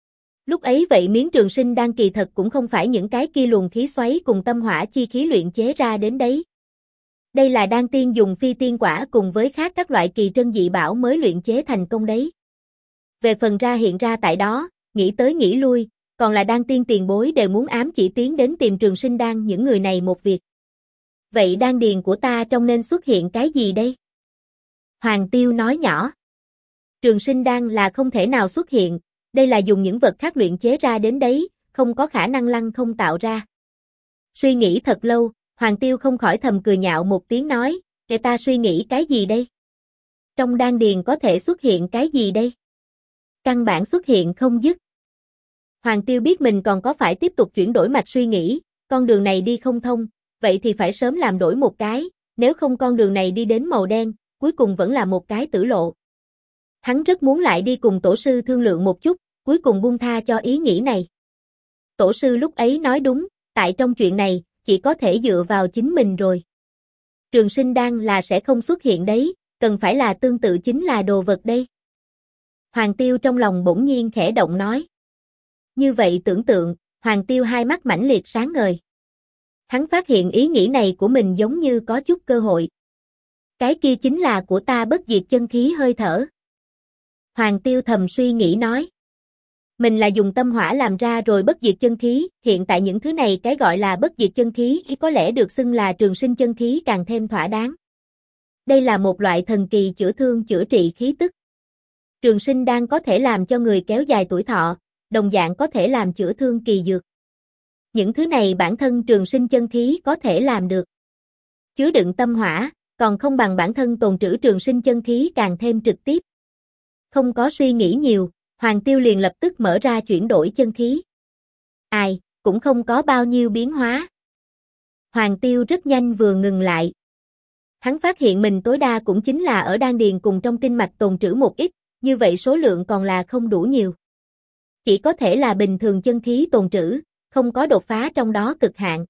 Lúc ấy vậy miếng trường sinh đan kỳ thật cũng không phải những cái kia luồng khí xoáy cùng tâm hỏa chi khí luyện chế ra đến đấy. Đây là đan tiên dùng phi tiên quả cùng với khác các loại kỳ trân dị bảo mới luyện chế thành công đấy. Về phần ra hiện ra tại đó, nghĩ tới nghĩ lui, còn là đan tiên tiền bối đều muốn ám chỉ tiến đến tìm trường sinh đan những người này một việc. Vậy đan điền của ta trong nên xuất hiện cái gì đây? Hoàng Tiêu nói nhỏ. Trường sinh đan là không thể nào xuất hiện, đây là dùng những vật khác luyện chế ra đến đấy, không có khả năng lăng không tạo ra. Suy nghĩ thật lâu, Hoàng Tiêu không khỏi thầm cười nhạo một tiếng nói, để ta suy nghĩ cái gì đây? Trong đan điền có thể xuất hiện cái gì đây? Căn bản xuất hiện không dứt. Hoàng Tiêu biết mình còn có phải tiếp tục chuyển đổi mạch suy nghĩ, con đường này đi không thông, vậy thì phải sớm làm đổi một cái, nếu không con đường này đi đến màu đen, cuối cùng vẫn là một cái tử lộ. Hắn rất muốn lại đi cùng tổ sư thương lượng một chút, cuối cùng buông tha cho ý nghĩ này. Tổ sư lúc ấy nói đúng, tại trong chuyện này, chỉ có thể dựa vào chính mình rồi. Trường sinh đan là sẽ không xuất hiện đấy, cần phải là tương tự chính là đồ vật đây. Hoàng Tiêu trong lòng bỗng nhiên khẽ động nói. Như vậy tưởng tượng, Hoàng Tiêu hai mắt mãnh liệt sáng ngời. Hắn phát hiện ý nghĩ này của mình giống như có chút cơ hội. Cái kia chính là của ta bất diệt chân khí hơi thở. Hoàng Tiêu thầm suy nghĩ nói. Mình là dùng tâm hỏa làm ra rồi bất diệt chân khí, hiện tại những thứ này cái gọi là bất diệt chân khí có lẽ được xưng là trường sinh chân khí càng thêm thỏa đáng. Đây là một loại thần kỳ chữa thương chữa trị khí tức. Trường sinh đan có thể làm cho người kéo dài tuổi thọ, đồng dạng có thể làm chữa thương kỳ dược. Những thứ này bản thân trường sinh chân khí có thể làm được. Chứa đựng tâm hỏa, còn không bằng bản thân tồn trữ trường sinh chân khí càng thêm trực tiếp. Không có suy nghĩ nhiều, Hoàng Tiêu liền lập tức mở ra chuyển đổi chân khí. Ai, cũng không có bao nhiêu biến hóa. Hoàng Tiêu rất nhanh vừa ngừng lại. Hắn phát hiện mình tối đa cũng chính là ở đan điền cùng trong kinh mạch tồn trữ một ít, như vậy số lượng còn là không đủ nhiều. Chỉ có thể là bình thường chân khí tồn trữ, không có đột phá trong đó cực hạn.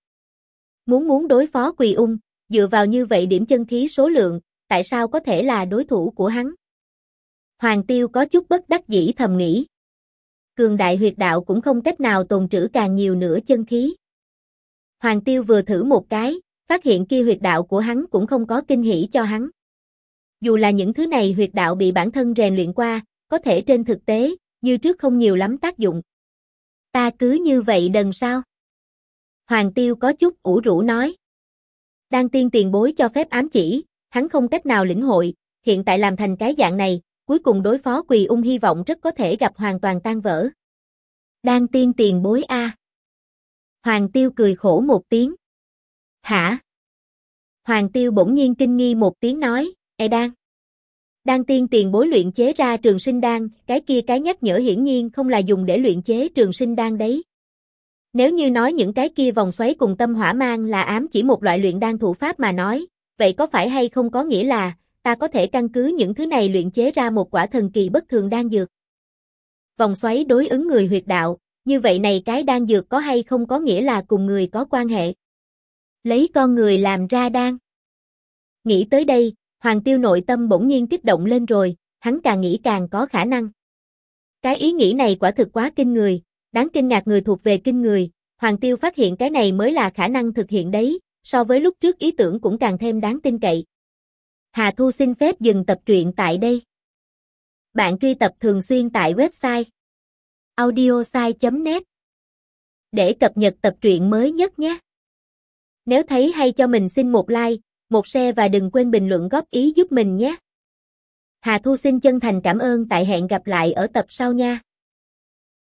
Muốn đối phó Quỳ Ung, dựa vào như vậy điểm chân khí số lượng, tại sao có thể là đối thủ của hắn? Hoàng Tiêu có chút bất đắc dĩ thầm nghĩ. Cường đại huyệt đạo cũng không cách nào tồn trữ càng nhiều nữa chân khí. Hoàng Tiêu vừa thử một cái, phát hiện kia huyệt đạo của hắn cũng không có kinh hỉ cho hắn. Dù là những thứ này huyệt đạo bị bản thân rèn luyện qua, có thể trên thực tế, như trước không nhiều lắm tác dụng. Ta cứ như vậy đần sao? Hoàng Tiêu có chút ủ rũ nói. Đan tiên tiền bối cho phép ám chỉ, hắn không cách nào lĩnh hội, hiện tại làm thành cái dạng này, cuối cùng đối phó Quỳ Ung hy vọng rất có thể gặp hoàn toàn tan vỡ. Đan tiên tiền bối a. Hoàng Tiêu cười khổ một tiếng. Hả? Hoàng Tiêu bỗng nhiên kinh nghi một tiếng nói, đan. Đan tiên tiền bối luyện chế ra trường sinh đan, cái kia cái nhắc nhở hiển nhiên không là dùng để luyện chế trường sinh đan đấy. Nếu như nói những cái kia vòng xoáy cùng tâm hỏa mang là ám chỉ một loại luyện đan thủ pháp mà nói, vậy có phải hay không có nghĩa là, ta có thể căn cứ những thứ này luyện chế ra một quả thần kỳ bất thường đan dược. Vòng xoáy đối ứng người huyệt đạo, như vậy này cái đan dược có hay không có nghĩa là cùng người có quan hệ. Lấy con người làm ra đan. Nghĩ tới đây, Hoàng Tiêu nội tâm bỗng nhiên kích động lên rồi, hắn càng nghĩ càng có khả năng. Cái ý nghĩ này quả thực quá kinh người, đáng kinh ngạc người thuộc về kinh người, Hoàng Tiêu phát hiện cái này mới là khả năng thực hiện đấy, so với lúc trước ý tưởng cũng càng thêm đáng tin cậy. Hà Thu xin phép dừng tập truyện tại đây. Bạn truy tập thường xuyên tại website audiosai.net để cập nhật tập truyện mới nhất nhé. Nếu thấy hay cho mình xin một like, một share và đừng quên bình luận góp ý giúp mình nhé. Hà Thu xin chân thành cảm ơn, tại hẹn gặp lại ở tập sau nha.